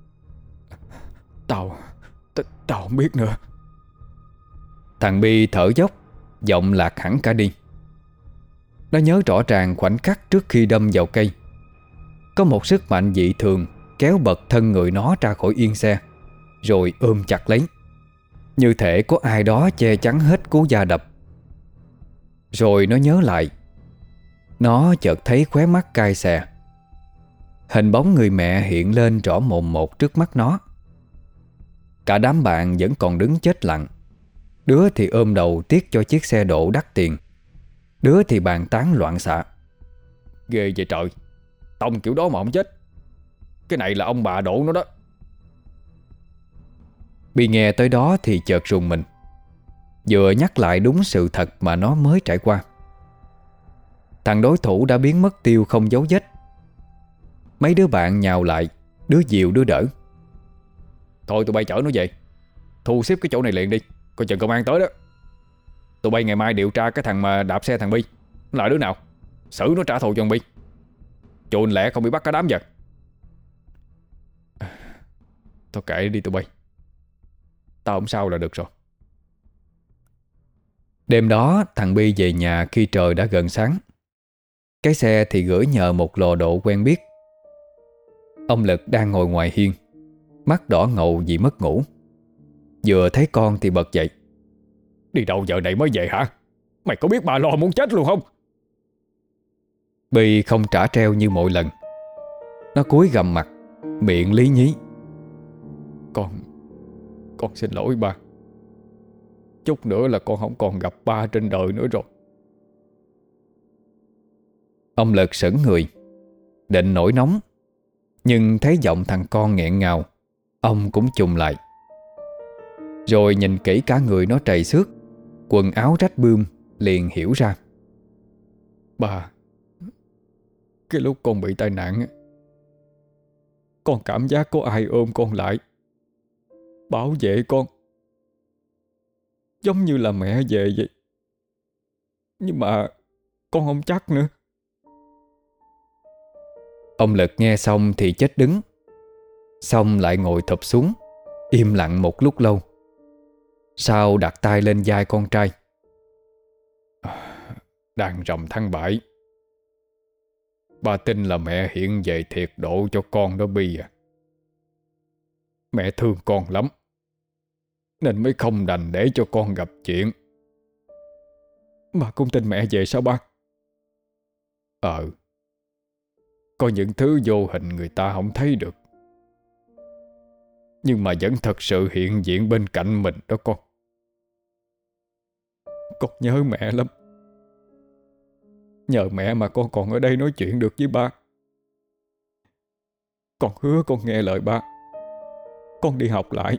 Tao t- Tao không biết nữa. Thằng Bi thở dốc, giọng lạc hẳn cả đi. Nó nhớ rõ ràng khoảnh khắc trước khi đâm vào cây. Có một sức mạnh dị thường kéo bật thân người nó ra khỏi yên xe, rồi ôm chặt lấy, như thể có ai đó che chắn hết cú va đập. Rồi nó nhớ lại. Nó chợt thấy khóe mắt cay xè. Hình bóng người mẹ hiện lên rõ mồn một trước mắt nó. Cả đám bạn vẫn còn đứng chết lặng. Đứa thì ôm đầu tiếc cho chiếc xe độ đắt tiền, đứa thì bàn tán loạn xạ: Ghê vậy trời, tông kiểu đó mà không chết. Cái này là ông bà đổ nó đó. Bi nghe tới đó thì chợt rùng mình, vừa nhắc lại đúng sự thật mà nó mới trải qua. Thằng đối thủ đã biến mất tiêu không dấu vết. Mấy đứa bạn nhào lại, đứa dìu đứa đỡ. Thôi tụi bay chở nó về, thu xếp cái chỗ này liền đi, coi chừng công an tới đó. Tụi bay ngày mai điều tra cái thằng mà đạp xe thằng Bi, nó là đứa nào, xử nó trả thù cho thằng Bi, chồn lẹ không bị bắt cả đám giật. Thôi kệ đi tụi bay, tao không sao là được rồi. Đêm đó thằng Bi về nhà khi trời đã gần sáng. Cái xe thì gửi nhờ một lò độ quen biết. Ông Lực đang ngồi ngoài hiên, mắt đỏ ngầu vì mất ngủ. Vừa thấy con thì bật dậy: Đi đâu giờ này mới về hả? Mày có biết bà lo muốn chết luôn không? Bi không trả treo như mọi lần. Nó cúi gằm mặt, miệng lý nhí: Con Con xin lỗi ba. Chút nữa là con không còn gặp ba trên đời nữa rồi. Ông Lực sững người, định nổi nóng, nhưng thấy giọng thằng con nghẹn ngào, ông cũng chùng lại. Rồi nhìn kỹ cả người nó trầy xước, quần áo rách bươm, liền hiểu ra: Ba, cái lúc con bị tai nạn, con cảm giác có ai ôm con lại, bảo vệ con, giống như là mẹ về vậy. Nhưng mà con không chắc nữa. Ông Lực nghe xong thì chết đứng, xong lại ngồi thụp xuống, im lặng một lúc lâu. Sau đặt tay lên vai con trai: Đang rằm tháng bảy, ba tin là mẹ hiện về thiệt độ cho con đó Bi à. Mẹ thương con lắm, nên mới không đành để cho con gặp chuyện. Mà cũng tin mẹ về sao ba? Ờ, có những thứ vô hình người ta không thấy được, nhưng mà vẫn thật sự hiện diện bên cạnh mình đó con. Con nhớ mẹ lắm. Nhờ mẹ mà con còn ở đây nói chuyện được với ba. Con hứa con nghe lời ba. Con đi học lại.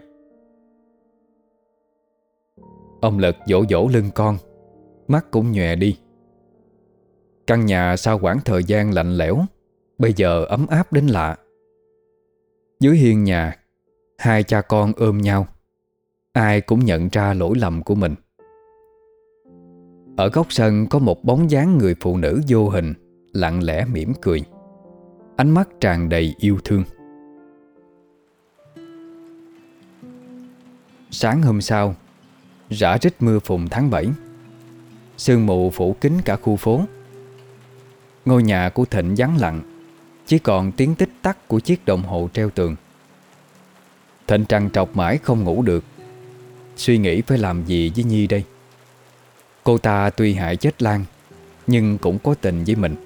Ông Lực vỗ vỗ lưng con, mắt cũng nhòe đi. Căn nhà sau quãng thời gian lạnh lẽo bây giờ ấm áp đến lạ. Dưới hiên nhà, hai cha con ôm nhau, ai cũng nhận ra lỗi lầm của mình. Ở góc sân có một bóng dáng người phụ nữ vô hình, lặng lẽ mỉm cười, ánh mắt tràn đầy yêu thương. Sáng hôm sau, rã rít mưa phùn tháng bảy, sương mù phủ kín cả khu phố. Ngôi nhà của Thịnh vắng lặng, chỉ còn tiếng tích tắc của chiếc đồng hồ treo tường. Thịnh trằn trọc mãi không ngủ được, suy nghĩ phải làm gì với Nhi đây. Cô ta tuy hại chết Lan, nhưng cũng có tình với mình.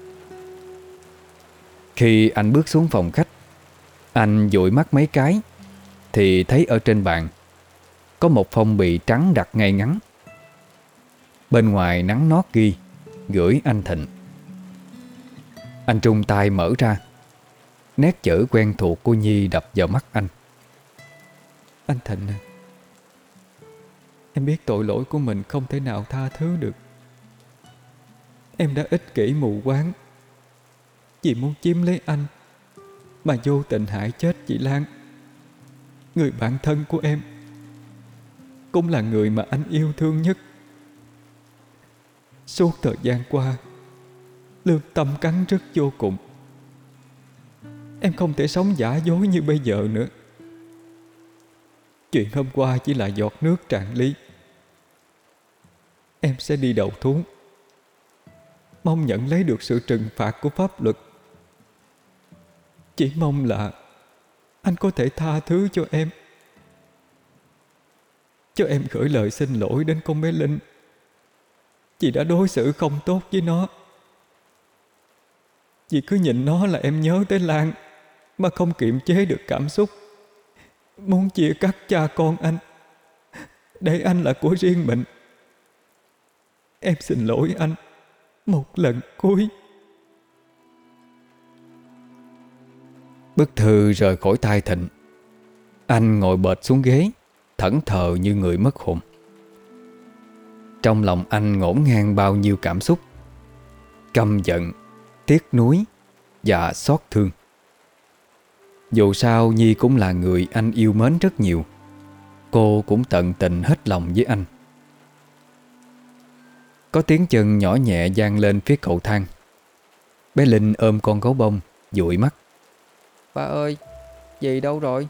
Khi anh bước xuống phòng khách, anh dụi mắt mấy cái thì thấy ở trên bàn có một phong bì trắng đặt ngay ngắn. Bên ngoài nắng nót ghi gửi anh Thịnh. Anh trung tay mở ra, nét chữ quen thuộc của Nhi đập vào mắt anh. Anh Thịnh à, em biết tội lỗi của mình không thể nào tha thứ được. Em đã ích kỷ mù quáng vì muốn chiếm lấy anh mà vô tình hại chết chị Lan, người bạn thân của em, cũng là người mà anh yêu thương nhất. Suốt thời gian qua, lương tâm cắn rứt vô cùng. Em không thể sống giả dối như bây giờ nữa. Chuyện hôm qua chỉ là giọt nước tràn ly. Em sẽ đi đầu thú, mong nhận lấy được sự trừng phạt của pháp luật. Chỉ mong là anh có thể tha thứ cho em. Cho em gửi lời xin lỗi đến con bé Linh. Chị đã đối xử không tốt với nó. Chị cứ nhìn nó là em nhớ tới Lan, mà không kiềm chế được cảm xúc, muốn chia cắt cha con anh, để anh là của riêng mình. Em xin lỗi anh một lần cuối. Bức thư rời khỏi tay Thịnh. Anh ngồi bệt xuống ghế, thẫn thờ như người mất hồn. Trong lòng anh ngổn ngang bao nhiêu cảm xúc: căm giận, tiếc nuối và xót thương. Dù sao Nhi cũng là người anh yêu mến rất nhiều. Cô cũng tận tình hết lòng với anh. Có tiếng chân nhỏ nhẹ vang lên phía cầu thang. Bé Linh ôm con gấu bông, dụi mắt. Ba ơi, dì đâu rồi?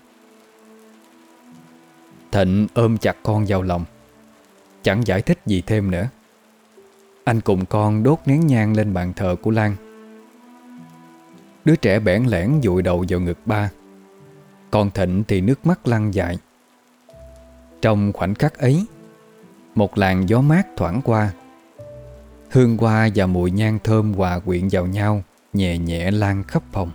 Thịnh ôm chặt con vào lòng, chẳng giải thích gì thêm nữa. Anh cùng con đốt nén nhang lên bàn thờ của Lan. Đứa trẻ bẽn lẽn dụi đầu vào ngực ba, còn Thịnh thì nước mắt lăn dài. Trong khoảnh khắc ấy, một làn gió mát thoảng qua. Hương hoa và mùi nhang thơm hòa quyện vào nhau, nhẹ nhẹ lan khắp phòng.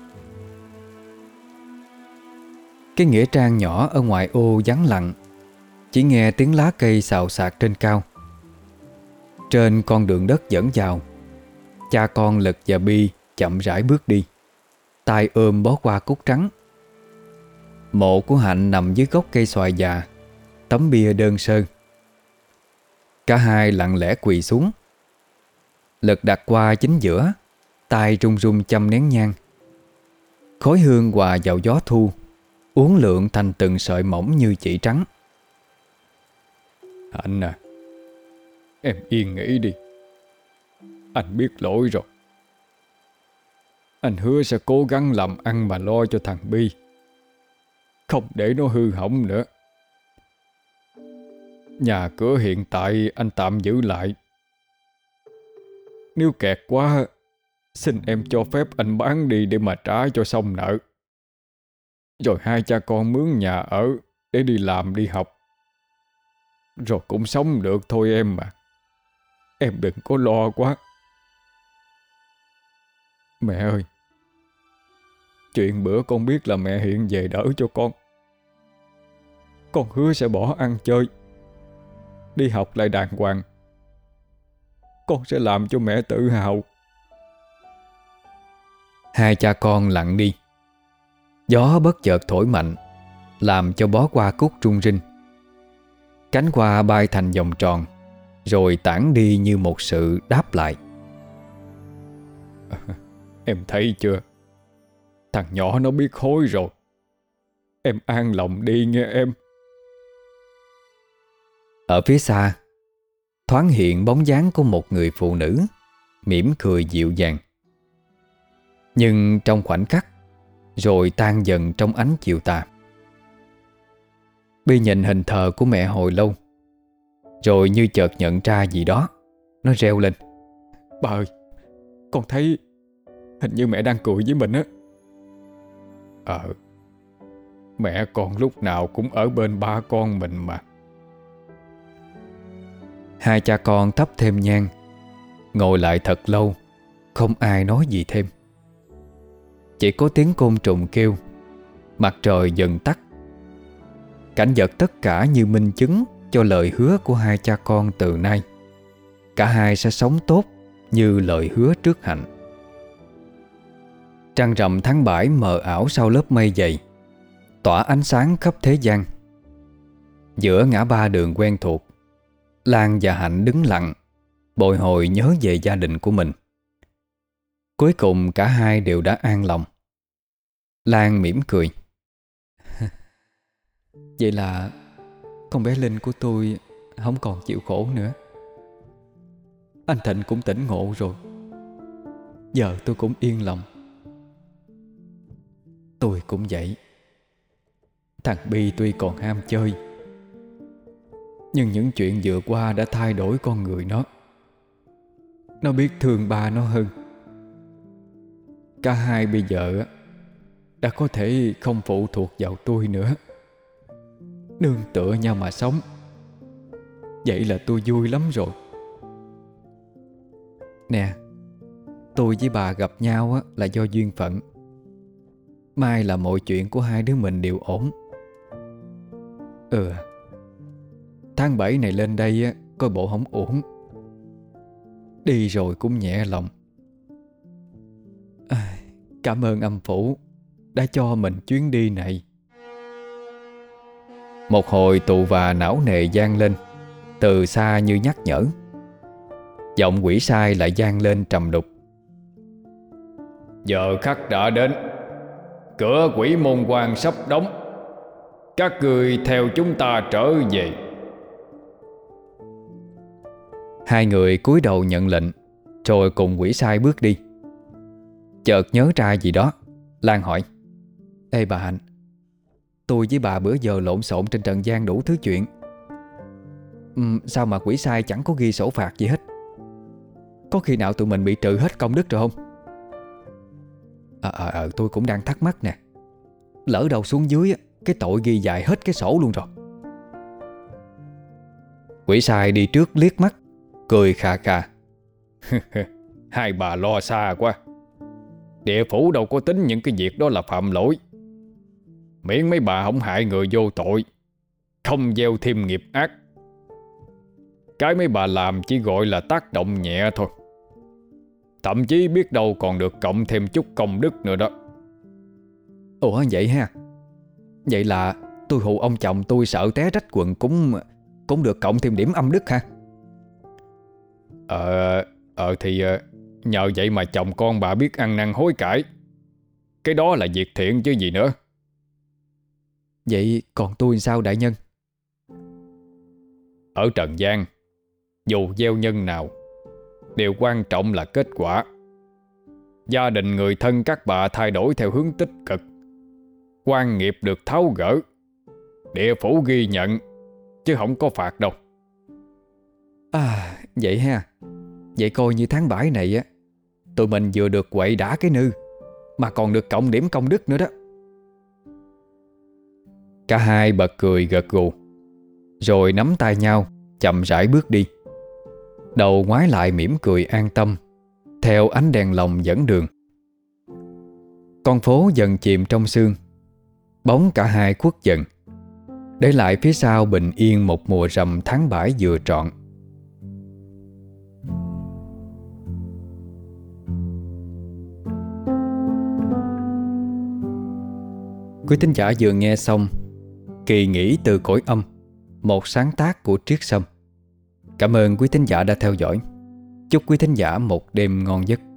Cái nghĩa trang nhỏ ở ngoại ô vắng lặng, chỉ nghe tiếng lá cây xào xạc trên cao. Trên con đường đất dẫn vào, cha con Lực và Bi chậm rãi bước đi, tay ôm bó hoa cúc trắng. Mộ của Hạnh nằm dưới gốc cây xoài già, tấm bia đơn sơ. Cả hai lặng lẽ quỳ xuống. Lực đặt qua chính giữa, tay run run châm nén nhang. Khói hương hòa vào gió thu, uốn lượn thành từng sợi mỏng như chỉ trắng. Hạnh à, em yên nghĩ đi. Anh biết lỗi rồi. Anh hứa sẽ cố gắng làm ăn mà lo cho thằng Bi, không để nó hư hỏng nữa. Nhà cửa hiện tại anh tạm giữ lại. Nếu kẹt quá, xin em cho phép anh bán đi để mà trả cho xong nợ. Rồi hai cha con mướn nhà ở để đi làm đi học. Rồi cũng sống được thôi em mà. Em đừng có lo quá. Mẹ ơi, chuyện bữa con biết là mẹ hiện về đỡ cho con. Con hứa sẽ bỏ ăn chơi, đi học lại đàng hoàng. Con sẽ làm cho mẹ tự hào. Hai cha con lặng đi. Gió bất chợt thổi mạnh, làm cho bó hoa cúc rung rinh. Cánh hoa bay thành vòng tròn, rồi tản đi như một sự đáp lại. Em thấy chưa? Thằng nhỏ nó biết hối rồi. Em an lòng đi nghe em. Ở phía xa, thoáng hiện bóng dáng của một người phụ nữ, mỉm cười dịu dàng. Nhưng trong khoảnh khắc, rồi tan dần trong ánh chiều tà. Bi nhìn hình thờ của mẹ hồi lâu, rồi như chợt nhận ra gì đó, nó reo lên: Bà ơi, con thấy hình như mẹ đang cười với mình á. Ờ, mẹ con lúc nào cũng ở bên ba con mình mà. Hai cha con thắp thêm nhang, ngồi lại thật lâu, không ai nói gì thêm. Chỉ có tiếng côn trùng kêu. Mặt trời dần tắt. Cảnh vật tất cả như minh chứng cho lời hứa của hai cha con từ nay. Cả hai sẽ sống tốt như lời hứa trước hạnh. Trăng rằm tháng bảy mờ ảo sau lớp mây dày, tỏa ánh sáng khắp thế gian. Giữa ngã ba đường quen thuộc, Lan và Hạnh đứng lặng, bồi hồi nhớ về gia đình của mình. Cuối cùng cả hai đều đã an lòng. Lan mỉm cười: Vậy là con bé Linh của tôi không còn chịu khổ nữa. Anh Thịnh cũng tỉnh ngộ rồi. Giờ tôi cũng yên lòng. Tôi cũng vậy. Thằng Bi tuy còn ham chơi, nhưng những chuyện vừa qua đã thay đổi con người nó. Nó biết thương ba nó hơn. Cả hai bây giờ đã có thể không phụ thuộc vào tôi nữa, nương tựa nhau mà sống. Vậy là tôi vui lắm rồi. Nè, tôi với bà gặp nhau á, là do duyên phận. Mai là mọi chuyện của hai đứa mình đều ổn. Ừ, tháng bảy này lên đây á, coi bộ không ổn. Đi rồi cũng nhẹ lòng. À, cảm ơn âm phủ đã cho mình chuyến đi này. Một hồi tù và não nề vang lên từ xa như nhắc nhở. Giọng quỷ sai lại vang lên trầm đục: Giờ khắc đã đến. Cửa quỷ môn quan sắp đóng. Các người theo chúng ta trở về. Hai người cúi đầu nhận lệnh, rồi cùng quỷ sai bước đi. Chợt nhớ ra gì đó, Lan hỏi: Ê bà Hạnh, tôi với bà bữa giờ lộn xộn trên trần gian đủ thứ chuyện. Ừm, Sao mà quỷ sai chẳng có ghi sổ phạt gì hết? Có khi nào tụi mình bị trừ hết công đức rồi không? Ờ à, à, à, tôi cũng đang thắc mắc nè. Lỡ đầu xuống dưới cái tội ghi dài hết cái sổ luôn rồi. Quỷ sai đi trước liếc mắt, cười khà khà: Hai bà lo xa quá. Địa phủ đâu có tính những cái việc đó là phạm lỗi. Miễn mấy bà không hại người vô tội, không gieo thêm nghiệp ác. Cái mấy bà làm chỉ gọi là tác động nhẹ thôi. Thậm chí biết đâu còn được cộng thêm chút công đức nữa đó. Ủa vậy ha? Vậy là tôi hù ông chồng tôi sợ té rách quần cũng Cũng được cộng thêm điểm âm đức ha? Ờ Ờ thì nhờ vậy mà chồng con bà biết ăn năn hối cải. Cái đó là việc thiện chứ gì nữa. Vậy còn tôi sao đại nhân? Ở trần gian, dù gieo nhân nào, điều quan trọng là kết quả. Gia đình người thân các bà thay đổi theo hướng tích cực, quan nghiệp được tháo gỡ, địa phủ ghi nhận, chứ không có phạt đâu. À vậy ha. Vậy coi như tháng bảy này á, tụi mình vừa được quậy đã cái nư, mà còn được cộng điểm công đức nữa đó. Cả hai bật cười gật gù, rồi nắm tay nhau chậm rãi bước đi. Đầu ngoái lại mỉm cười an tâm, theo ánh đèn lồng dẫn đường. Con phố dần chìm trong sương. Bóng cả hai khuất dần, để lại phía sau bình yên một mùa rằm tháng bảy vừa trọn. Quý thính giả vừa nghe xong Kỳ nghỉ từ cõi âm, một sáng tác của Triết Sâm. Cảm ơn quý thính giả đã theo dõi. Chúc quý thính giả một đêm ngon giấc.